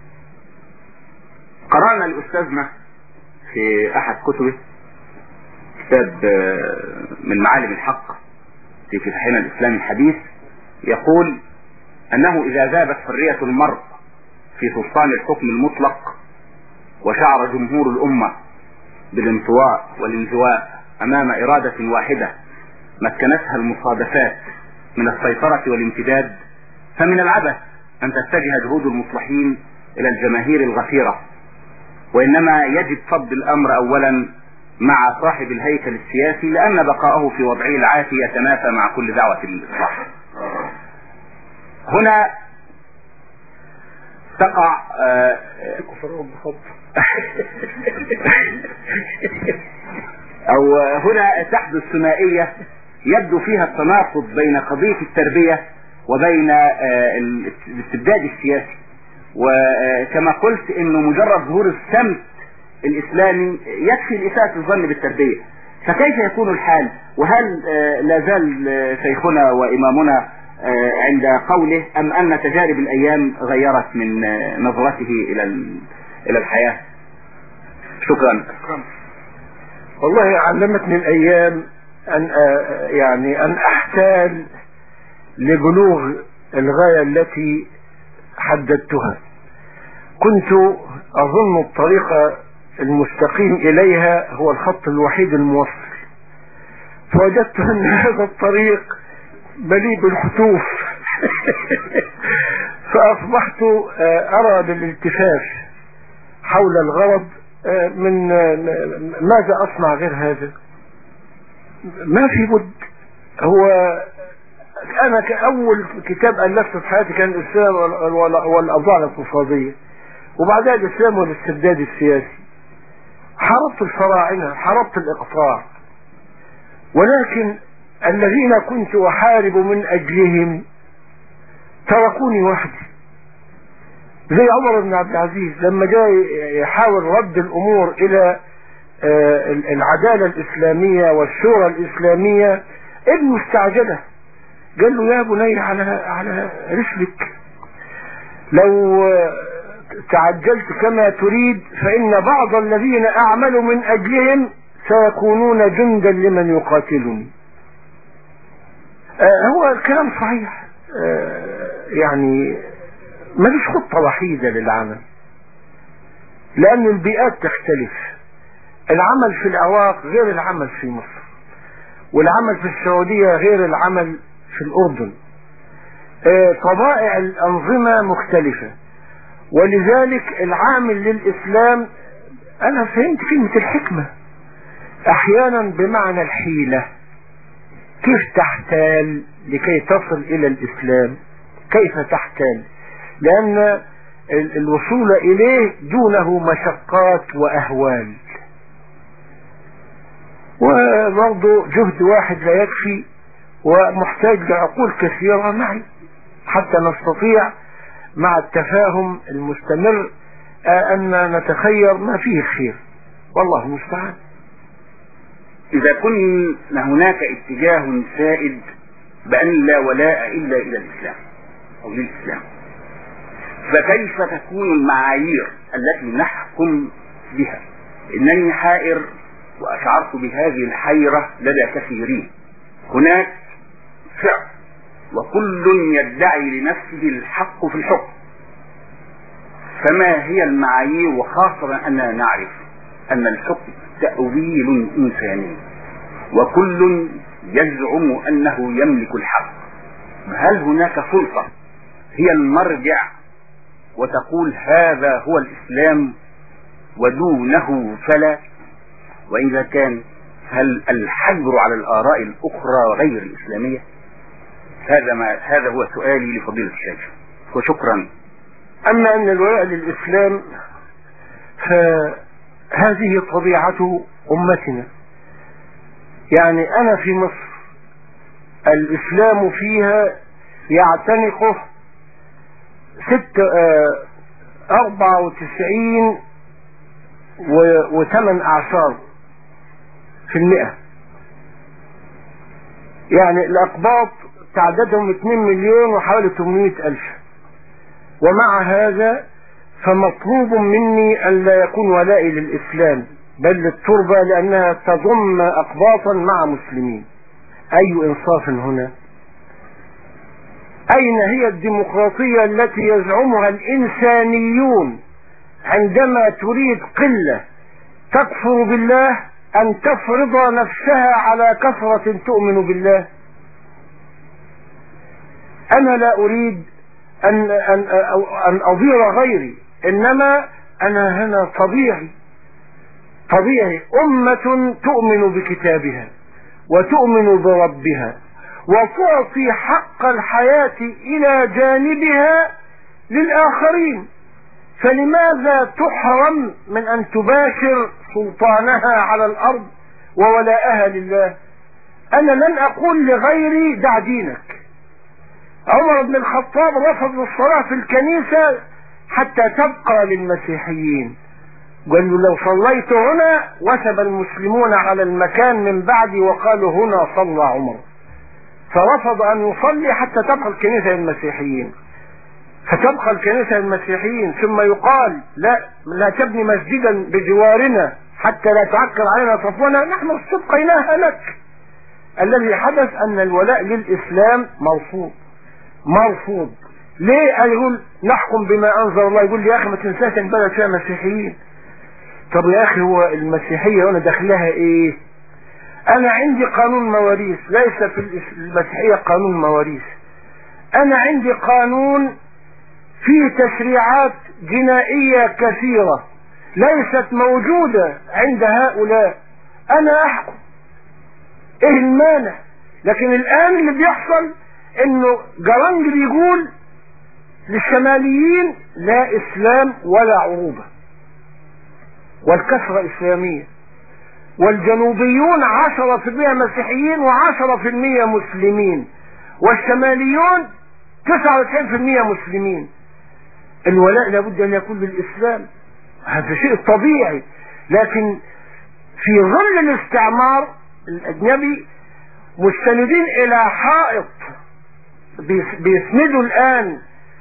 قرأنا الأستاذنا في أحد كتبه كتاب من معالم الحق في فتحنا الإسلامي الحديث، يقول أنه إذا ذابت حرية المرء في سلطان الحكم المطلق وشعر جمهور الأمة بالانطواء والانزواء أمام إرادة واحدة مكنتها المصادفات من السيطرة والامتداد، فمن العبث أن تتجه جهود المصلحين إلى الجماهير الغفيرة، وإنما يجب صد الأمر أولا مع صاحب الهيكل السياسي، لأن بقاءه في وضعه العافي يتنافى مع كل دعوة للإصلاح. هنا تقع آه أو هنا تحدث ثنائية يبدو فيها التناقض بين قضية التربية وبين الاستبداد السياسي. وكما قلت انه مجرد ظهور السمت الاسلامي يكفي لإساءة الظن بالتربية، فكيف يكون الحال؟ وهل لا زال شيخنا وامامنا عند قوله ام ان تجارب الايام غيرت من نظرته الى الى الحياة؟ شكرا. والله علمتني الايام ان يعني ان احتال لبلوغ الغاية التي حددتها. كنت اظن الطريق المستقيم اليها هو الخط الوحيد الموصل، فوجدت ان هذا الطريق مليء بالخطوف فاصبحت ارى بالالتفاف حول الغرض من ماذا اصنع غير هذا. ما في بد. هو انا كاول كتاب الفته في حياتي كان الاسلام والاوضاع الاقتصاديه، وبعدها الاسلام والاستبداد السياسي. حاربت الفراعنه، حاربت الاقطاع، ولكن الذين كنت احارب من اجلهم تركوني وحدي. زي عمر بن عبد العزيز لما جاء يحاول رد الامور الى العداله الاسلاميه والشورى الاسلاميه، ابنه استعجله، قال له يا بني على على رسلك، لو تعجلت كما تريد فإن بعض الذين أعمل من أجلهم سيكونون جندا لمن يقاتلني. آه هو الكلام صحيح. آه يعني مفيش خطة وحيدة للعمل، لأن البيئات تختلف. العمل في العراق غير العمل في مصر، والعمل في السعودية غير العمل في الأردن. آه طبائع الأنظمة مختلفة، ولذلك العامل للإسلام، أنا فهمت كلمة الحكمة أحيانا بمعنى الحيلة. كيف تحتال لكي تصل إلى الإسلام؟ كيف تحتال؟ لأن الوصول إليه دونه مشقات وأهوال، وبرضه جهد واحد لا يكفي، ومحتاج لعقول كثيرة معي حتى نستطيع مع التفاهم المستمر أن نتخير ما فيه الخير، والله المستعان. إذا كن هناك اتجاه سائد بأن لا ولاء إلا إلى الإسلام أو للإسلام، فكيف تكون المعايير التي نحكم بها؟ إنني حائر وأشعرت بهذه الحيرة لدى كثيرين. هناك فعل وكل يدعي لنفسه الحق في الحكم، فما هي المعايير؟ وخاصة أننا نعرف أن الحكم تأويل إنساني، وكل يزعم أنه يملك الحق. هل هناك سلطة هي المرجع وتقول هذا هو الإسلام ودونه فلا؟ وإذا كان، هل الحجر على الآراء الأخرى غير الإسلامية؟ هذا ما هذا هو سؤالي لفضيلة الشيخ، وشكرا. أما أن الولاء للإسلام فهذه طبيعة أمتنا. يعني أنا في مصر الإسلام فيها يعتنقه ست أربعة وتسعين وثمان أعشار في المئة. يعني الأقباط تعدادهم اثنين مليون وحوالي ثمانمائة ألف، ومع هذا فمطلوب مني أن لا يكون ولائي للإسلام بل للتربة، لأنها تضم أقباطا مع مسلمين. أي إنصاف هنا؟ أين هي الديمقراطية التي يزعمها الإنسانيون عندما تريد قلة تكفر بالله أن تفرض نفسها على كثرة تؤمن بالله؟ أنا لا أريد أن أن أن أضير غيري، إنما أنا هنا طبيعي طبيعي أمة تؤمن بكتابها وتؤمن بربها وتعطي حق الحياة إلى جانبها للآخرين، فلماذا تحرم من أن تباشر سلطانها على الأرض وولاءها لله؟ أنا لن أقول لغيري دع دينك. عمر بن الخطاب رفض الصلاة في الكنيسة حتى تبقى للمسيحيين، قال له لو صليت هنا وثب المسلمون على المكان من بعدي وقالوا هنا صلى عمر، فرفض أن يصلي حتى تبقى الكنيسة للمسيحيين، فتبقى الكنيسة للمسيحيين، ثم يقال لا لا تبني مسجدا بجوارنا حتى لا تعكر علينا صفونا، نحن استبقيناها لك. الذي حدث أن الولاء للإسلام مرفوض مرفوض. ليه؟ يقول نحكم بما أنزل الله. يقول لي يا أخي ما تنساش إن بلد فيها مسيحيين. طب يا أخي هو المسيحية هنا دخلها إيه؟ أنا عندي قانون مواريث، ليس في المسيحية قانون مواريث. أنا عندي قانون فيه تشريعات جنائية كثيرة ليست موجودة عند هؤلاء، أنا أحكم. إيه المانع؟ لكن الآن اللي بيحصل إنه جرانج بيقول للشماليين لا إسلام ولا عروبة، والكثرة إسلامية، والجنوبيون عشرة في المية مسيحيين وعشرة في المية مسلمين، والشماليون تسعة وتسعين في المية مسلمين. الولاء لابد أن يكون للإسلام، هذا شيء طبيعي. لكن في ظل الاستعمار الأجنبي مستندين إلى حائط بيسندوا الآن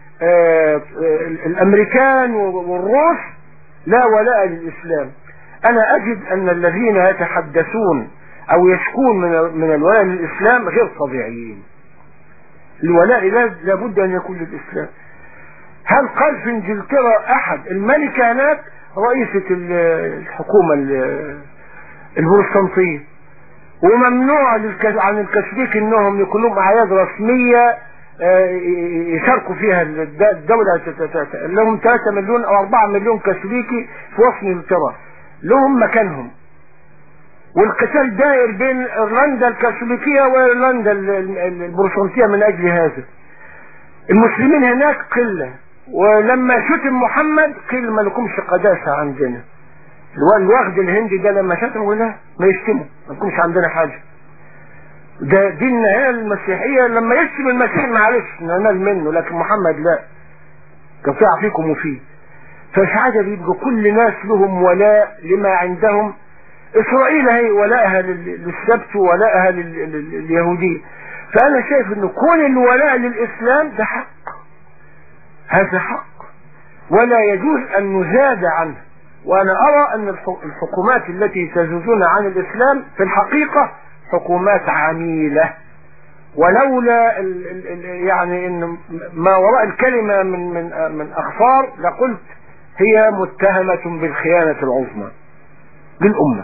الأمريكان والروس، لا ولاء للإسلام. أنا أجد أن الذين يتحدثون أو يشكون من من الولاء للإسلام غير طبيعيين. الولاء لابد أن يكون للإسلام. هل قال في انجلترا أحد الملكة هناك رئيسة الحكومة البروتستانتية، وممنوع عن الكاثوليك انهم يكون لهم اعياد رسمية يشاركوا فيها الدولة. لهم ثلاثة مليون او اربعة مليون كاثوليكي في وسط انجلترا، لهم مكانهم، والقتال داير بين ايرلندا الكاثوليكية وايرلندا البروتستانتية من اجل هذا. المسلمين هناك قلة، ولما شتم محمد قيل ما لكمش قداسة عندنا. الواخد الهندي ده لما شتم ولا ما يشتموا ما لكمش عندنا حاجة. ده ديننا هنا المسيحية، لما يشتم المسيح معلش ننال منه، لكن محمد لا، قطيع فيكم وفيه. فمش عجب يبقى كل ناس لهم ولاء لما عندهم. إسرائيل هي ولاءها للسبت وولاءها لليهودية. فأنا شايف إنه كون الولاء للإسلام ده حق، هذا حق ولا يجوز أن نزاد عنه. وأنا أرى أن الحكومات التي تزودون عن الإسلام في الحقيقة حكومات عميلة، ولولا ال ال يعني إن ما وراء الكلمة من من من أخفار لقلت هي متهمة بالخيانة العظمى للأمة.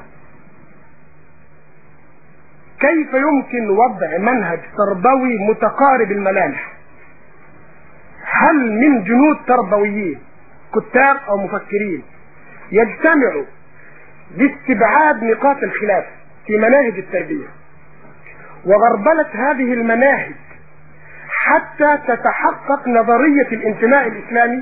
كيف يمكن وضع منهج تربوي متقارب الملامح؟ هل من جنود تربويين كتاب أو مفكرين يجتمعوا لاستبعاد نقاط الخلاف في مناهج التربية وغربلة هذه المناهج حتى تتحقق نظرية الانتماء الإسلامي؟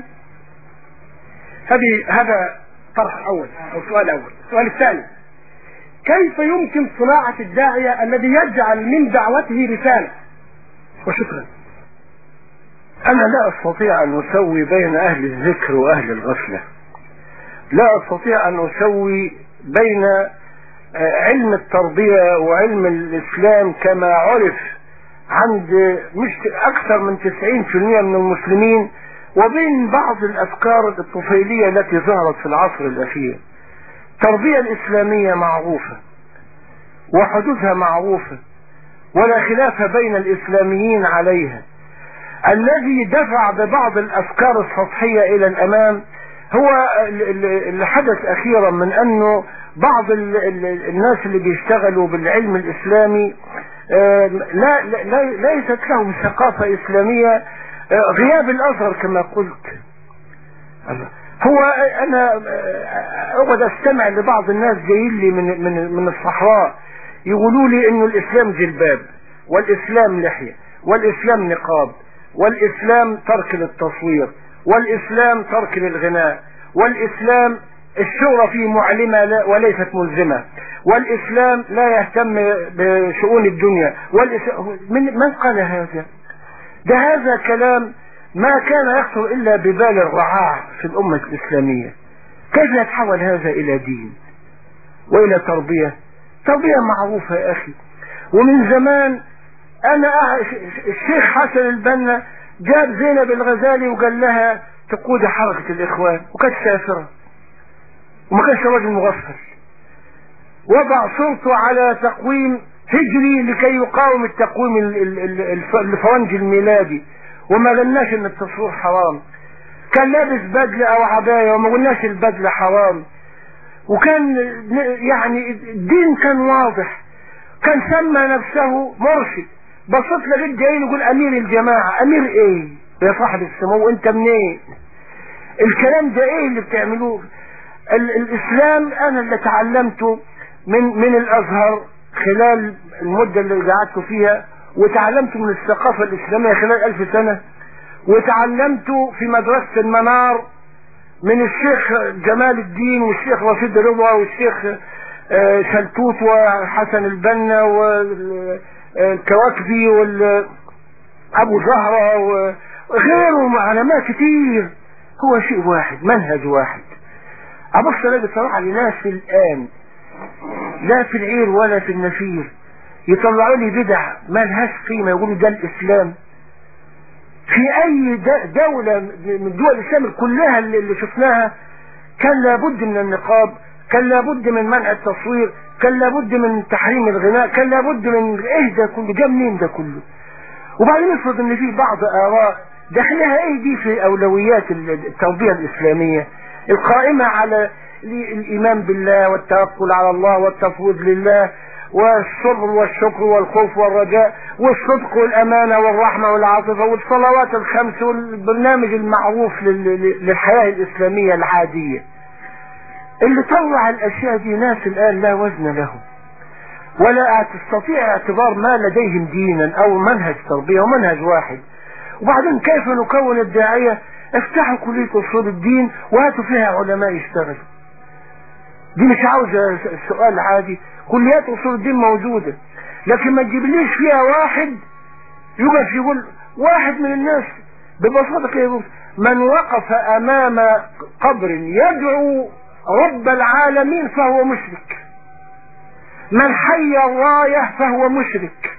هذه هذا طرح أول أو سؤال أول. السؤال الثاني: كيف يمكن صناعة الداعية الذي يجعل من دعوته رسالة؟ وشكرا. أنا لا أستطيع أن أسوي بين أهل الذكر وأهل الغفلة، لا أستطيع أن أسوي بين علم التربية وعلم الإسلام كما عرف عند مش أكثر من تسعين في المئة من المسلمين وبين بعض الأفكار الطفيلية التي ظهرت في العصر الأخير. التربية الإسلامية معروفة وحدودها معروفة ولا خلاف بين الإسلاميين عليها. الذي دفع ببعض الأفكار السطحية إلى الأمام هو اللي حدث أخيرا من أنه بعض الناس اللي بيشتغلوا بالعلم الإسلامي لا لا ليست لهم ثقافة إسلامية، غياب الأزهر كما قلت. هو انا اقعد استمع لبعض الناس جايين لي من من من الصحراء يقولوا لي انه الاسلام جلباب، والاسلام لحية، والاسلام نقاب، والاسلام ترك للتصوير، والاسلام ترك للغناء، والاسلام الشهرة فيه معلمة وليست ملزمة، والاسلام لا يهتم بشؤون الدنيا، والإسلام من, من قال هذا؟ ده هذا كلام ما كان يخطر الا ببال الرعاع في الامة الاسلامية. كيف يتحول هذا الى دين والى تربية؟ تربية معروفة يا اخي، ومن زمان. انا الشيخ حسن البنا جاب زينب الغزالي وقال لها تقود حركة الاخوان، وكانت سافرة وما كانش راجل مغفل، وضع صورته على تقويم هجري لكي يقاوم التقويم الفرنجي الميلادي، وما قلناش ان التصوير حرام. كان لابس بدلة او عباية وما قلناش البدلة حرام، وكان يعني الدين كان واضح. كان سمى نفسه مرشد. بصيت لقيت جايين يقول امير الجماعة. امير ايه يا صاحب السمو؟ انت منين؟ الكلام ده ايه اللي بتعملوه؟ الاسلام انا اللي تعلمته من من الازهر خلال المدة اللي قعدت فيها، وتعلمت من الثقافة الاسلامية خلال الف سنة، وتعلمت في مدرسة المنار من الشيخ جمال الدين والشيخ رشيد رضا والشيخ شلتوت وحسن البنا والكواكبي وابو زهرة وغيرهم علماء كتير. هو شيء واحد، منهج واحد. ابص الاقي بصراحة لناس الان لا في العير ولا في النفير يطلعوا لي بدع ما لهاش قيمة، يقولوا ده الاسلام. في اي دولة من دول الاسلام كلها اللي شفناها كان لابد من النقاب، كان لابد من منع التصوير، كان لابد من تحريم الغناء، كان لابد من ايه ده كله؟ جاب منين ده كله؟ وبعدين نفرض ان في بعض اراء داخلها ايه دي في اولويات التربية الاسلامية القائمة على الايمان بالله والتوكل على الله والتفويض لله والصبر والشكر والخوف والرجاء والصدق والامانة والرحمة والعاطفة والصلوات الخمس والبرنامج المعروف للحياة الاسلامية العادية. اللي طلع الاشياء دي ناس الان لا وزن لهم ولا تستطيع اعتبار ما لديهم دينا او منهج تربية ومنهج واحد. وبعدين كيف نكون الداعية؟ افتحوا كلية اصول الدين وهاتوا فيها علماء يشتغلوا. دي مش عاوزة سؤال عادي. كليات اصول الدين موجودة، لكن ما تجيبليش فيها واحد يقف يقول. واحد من الناس ببساطة كده يقول من وقف امام قبر يدعو رب العالمين فهو مشرك، من حي الراية فهو مشرك،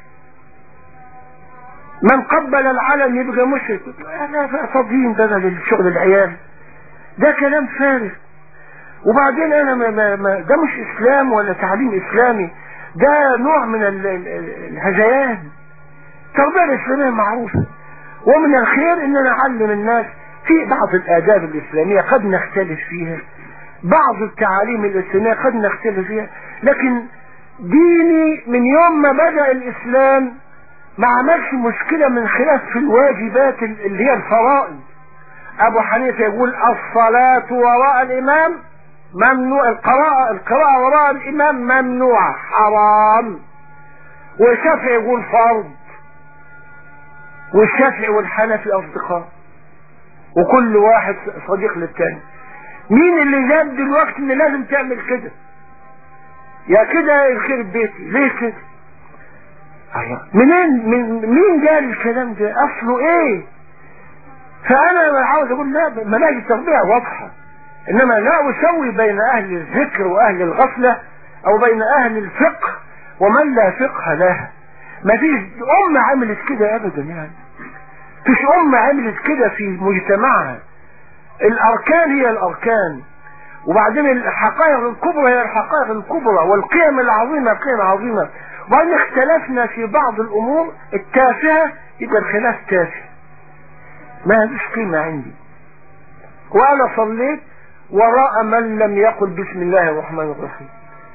من قبل العلم يبقى مشرك. انا فاضيين ده للشغل العيال، ده كلام فارغ. وبعدين انا ما ما ما ده مش اسلام ولا تعليم اسلامي، ده نوع من الهذيان. التربية الاسلامية معروفة، ومن الخير ان نعلم الناس في بعض الاداب الاسلامية قد نختلف فيها، بعض التعاليم الاسلامية قد نختلف فيها، لكن ديني من يوم ما بدأ الاسلام ما عملش مشكلة من خلاف في الواجبات اللي هي الفرائض. ابو حنيفة يقول الصلاة وراء الامام ممنوع، القراءة القراءة وراء الامام ممنوع حرام. والشافعي يقول فرض، والشافعي والحنفي اصدقاء وكل واحد صديق للتاني. مين اللي جاب دلوقتي ان لازم تعمل كده يا كده يخرب بيتي ليه كده؟ منين من مين قال الكلام ده؟ اصله ايه؟ فانا عاوز اقول لا، مناهج التربية واضحة، انما لا اسوي بين اهل الذكر واهل الغفلة او بين اهل الفقه ومن لا فقه له. ما فيش امة عملت كده ابدا، يعني فيش امة عملت كده في مجتمعها. الاركان هي الاركان، وبعدين الحقائق الكبرى هي الحقائق الكبرى، والقيم العظيمة قيم عظيمة. وبعدين اختلفنا في بعض الامور التافهة يبقى الخلاف تافه، ما هذيش قيمة عندي. وانا صليت وراء من لم يقل بسم الله الرحمن الرحيم،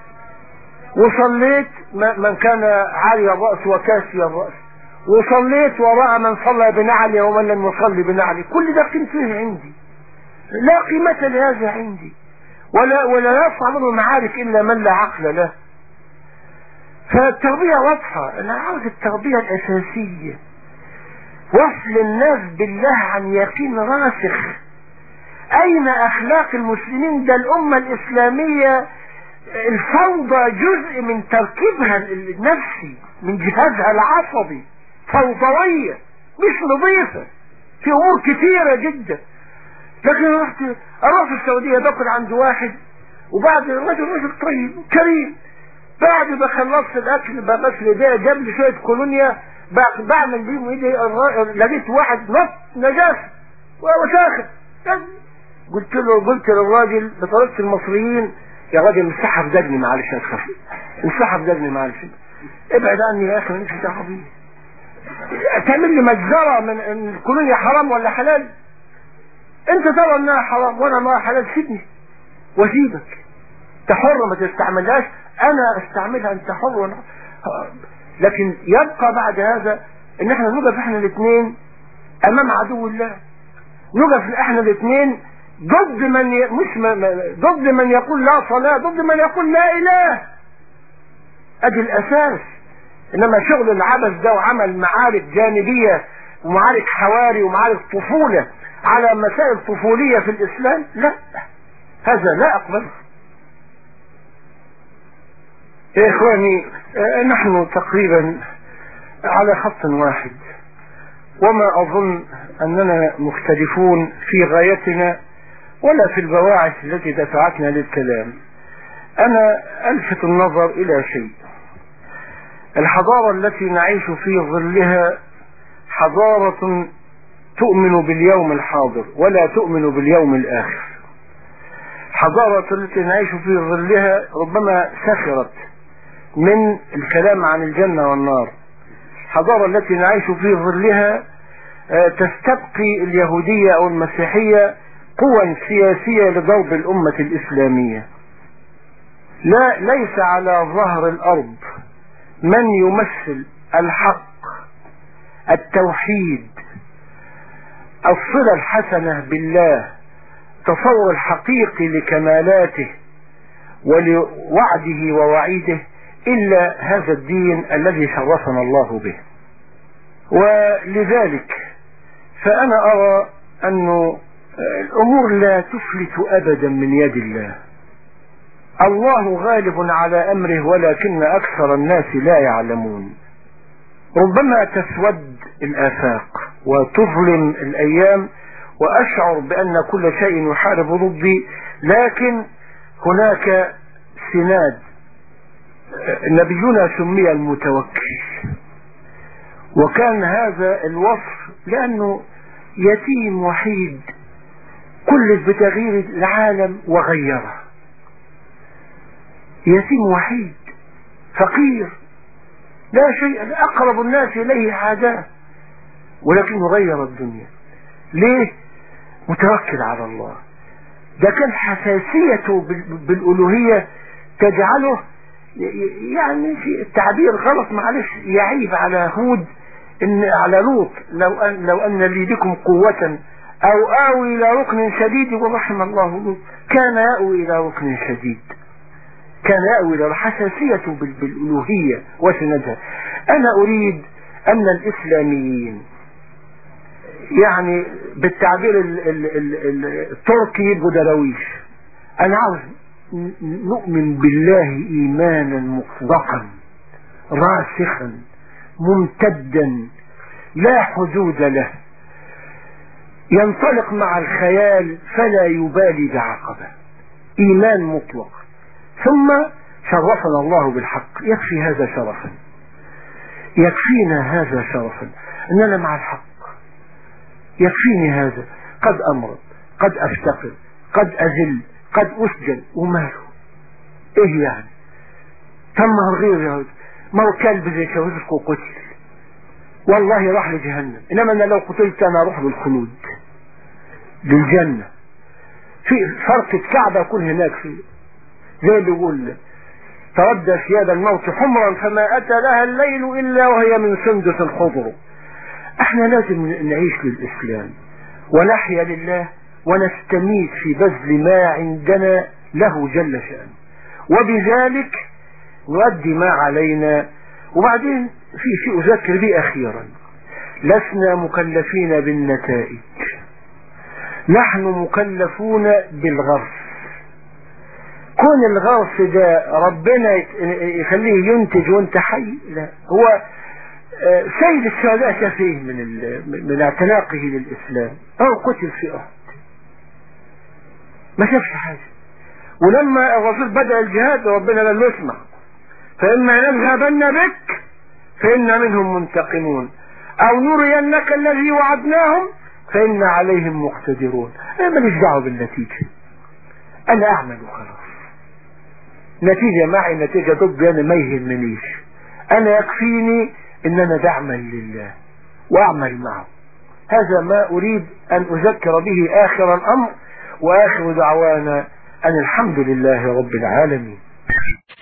وصليت من كان عالي الرأس وكاسي الرأس، وصليت وراء من صلى بنعلي ومن لم يصلي بنعلي. كل ده قيمته عندي. لا قيمة لهذا عندي، ولا ولا يصنع منه معارك إلا من لا عقل له. فالتربية واضحة. أنا عاوز التربية الأساسية، وصل الناس بالله عن يقين راسخ. أين أخلاق المسلمين؟ ده الأمة الإسلامية الفوضى جزء من تركيبها النفسي، من جهازها العصبي، فوضوية مش نظيفة في أمور كثيرة جدا. لكن رحت أروح في السعودية باكل عند واحد، وبعد الرجل رجل طيب كريم، بعد ما خلصت الأكل بغسل ايديا جاب لي شوية كولونيا بعمل بيهم ايدي، لقيت واحد نط نجاسة وساخن. قلت له قلت للراجل بطريقة المصريين، يا راجل امسحها في دجني معلش يا خفيف، امسحها في دجني معلش، ابعد عني يا اخي، انت عبيط تعمل لي مجزرة من ان الكولونيا حرام ولا حلال؟ انت ترى انها حرام وانا ما حلال، سيبني واسيبك، انت حر ما تستعملهاش، انا استعملها، انت حر وانا. لكن يبقى بعد هذا ان احنا نقف احنا الاثنين امام عدو الله، نقف احنا الاثنين ضد من ي... مش م... ضد من يقول لا صلاة، ضد من يقول لا اله. ادي الاساس. انما شغل العبث ده وعمل معارك جانبية ومعارك حواري ومعارك طفولة على مسائل طفولية في الاسلام، لا، هذا لا اقبله. يا اخواني اه نحن تقريبا على خط واحد، وما اظن اننا مختلفون في غايتنا ولا في البواعث التي دفعتنا للكلام. انا الفت النظر الى شيء. الحضارة التي نعيش في ظلها حضارة تؤمن باليوم الحاضر ولا تؤمن باليوم الاخر. حضارة التي نعيش في ظلها ربما سخرت من الكلام عن الجنة والنار. حضارة التي نعيش في ظلها تستبقي اليهودية او المسيحية قوى سياسية لضرب الامة الاسلامية. لا، ليس على ظهر الارض من يمثل الحق، التوحيد، الصلة الحسنة بالله، تصور الحقيقي لكمالاته ولوعده ووعيده، إلا هذا الدين الذي شرفنا الله به. ولذلك فأنا أرى أن الأمور لا تفلت أبدا من يد الله. الله غالب على أمره ولكن أكثر الناس لا يعلمون. ربما تسود الآفاق وتظلم الأيام وأشعر بأن كل شيء يحارب ضدي، لكن هناك سناد. نبينا سمي المتوكل، وكان هذا الوصف لأنه يتيم وحيد كلف بتغيير العالم وغيره. يتيم وحيد فقير لا شيء، أقرب الناس إليه عاداه، ولكنه غير الدنيا. ليه؟ متوكل على الله. ده كان حساسيته بالألوهية تجعله يعني في التعبير غلط معلش يعيب على هود، ان على لوط، لو ان لو ان لي بكم قوة او اوي الى ركن شديد، ورحم الله لوط كان يأوي الى ركن شديد، كان يأوي الى حساسيته بالالوهية وسندها. انا اريد ان الاسلاميين يعني بالتعبير ال ال ال التركي بدرويش، انا عاوز نؤمن بالله ايمانا مطلقا راسخا ممتدا لا حدود له، ينطلق مع الخيال فلا يبالي بعقبه، ايمان مطلق. ثم شرفنا الله بالحق، يكفي هذا شرفا، يكفينا هذا شرفا اننا مع الحق، يكفيني هذا. قد امرض، قد افتقر، قد اذل، قد اسجن، وماله ايه يعني؟ تم غير يا ما هو كلب زي شوزك وقتل والله راح لجهنم، انما انا لو قتلت انا اروح بالخلود للجنة. في فرق الكعبة يكون هناك فيه زي اللي يقول تردى ثياب الموت حمرا فما اتى لها الليل الا وهي من سندس الخضر. احنا لازم نعيش للاسلام ونحيا لله ونستميت في بذل ما عندنا له جل شأنه، وبذلك نؤدي ما علينا. وبعدين في شيء أذكر به أخيرا، لسنا مكلفين بالنتائج، نحن مكلفون بالغرس. كون الغرس ده ربنا يخليه ينتج وانت حي، لا، هو سيد السادات شاف ايه من من اعتناقه للإسلام؟ أو قتل في أحد، ما شافش حاجة. ولما الرسول بدأ الجهاد ربنا قال له اسمع، فإما نذهبن بك فإنا منهم منتقمون أو نرينك الذي وعدناهم فإنا عليهم مقتدرون. أنا ماليش دعوة بالنتيجة، أنا أعمل وخلاص. نتيجة معي نتيجة ضدي أنا ما يهمنيش، أنا يكفيني إن أنا بعمل لله وأعمل معه. هذا ما أريد أن أذكر به آخر الأمر، وآخر دعوانا أن الحمد لله رب العالمين.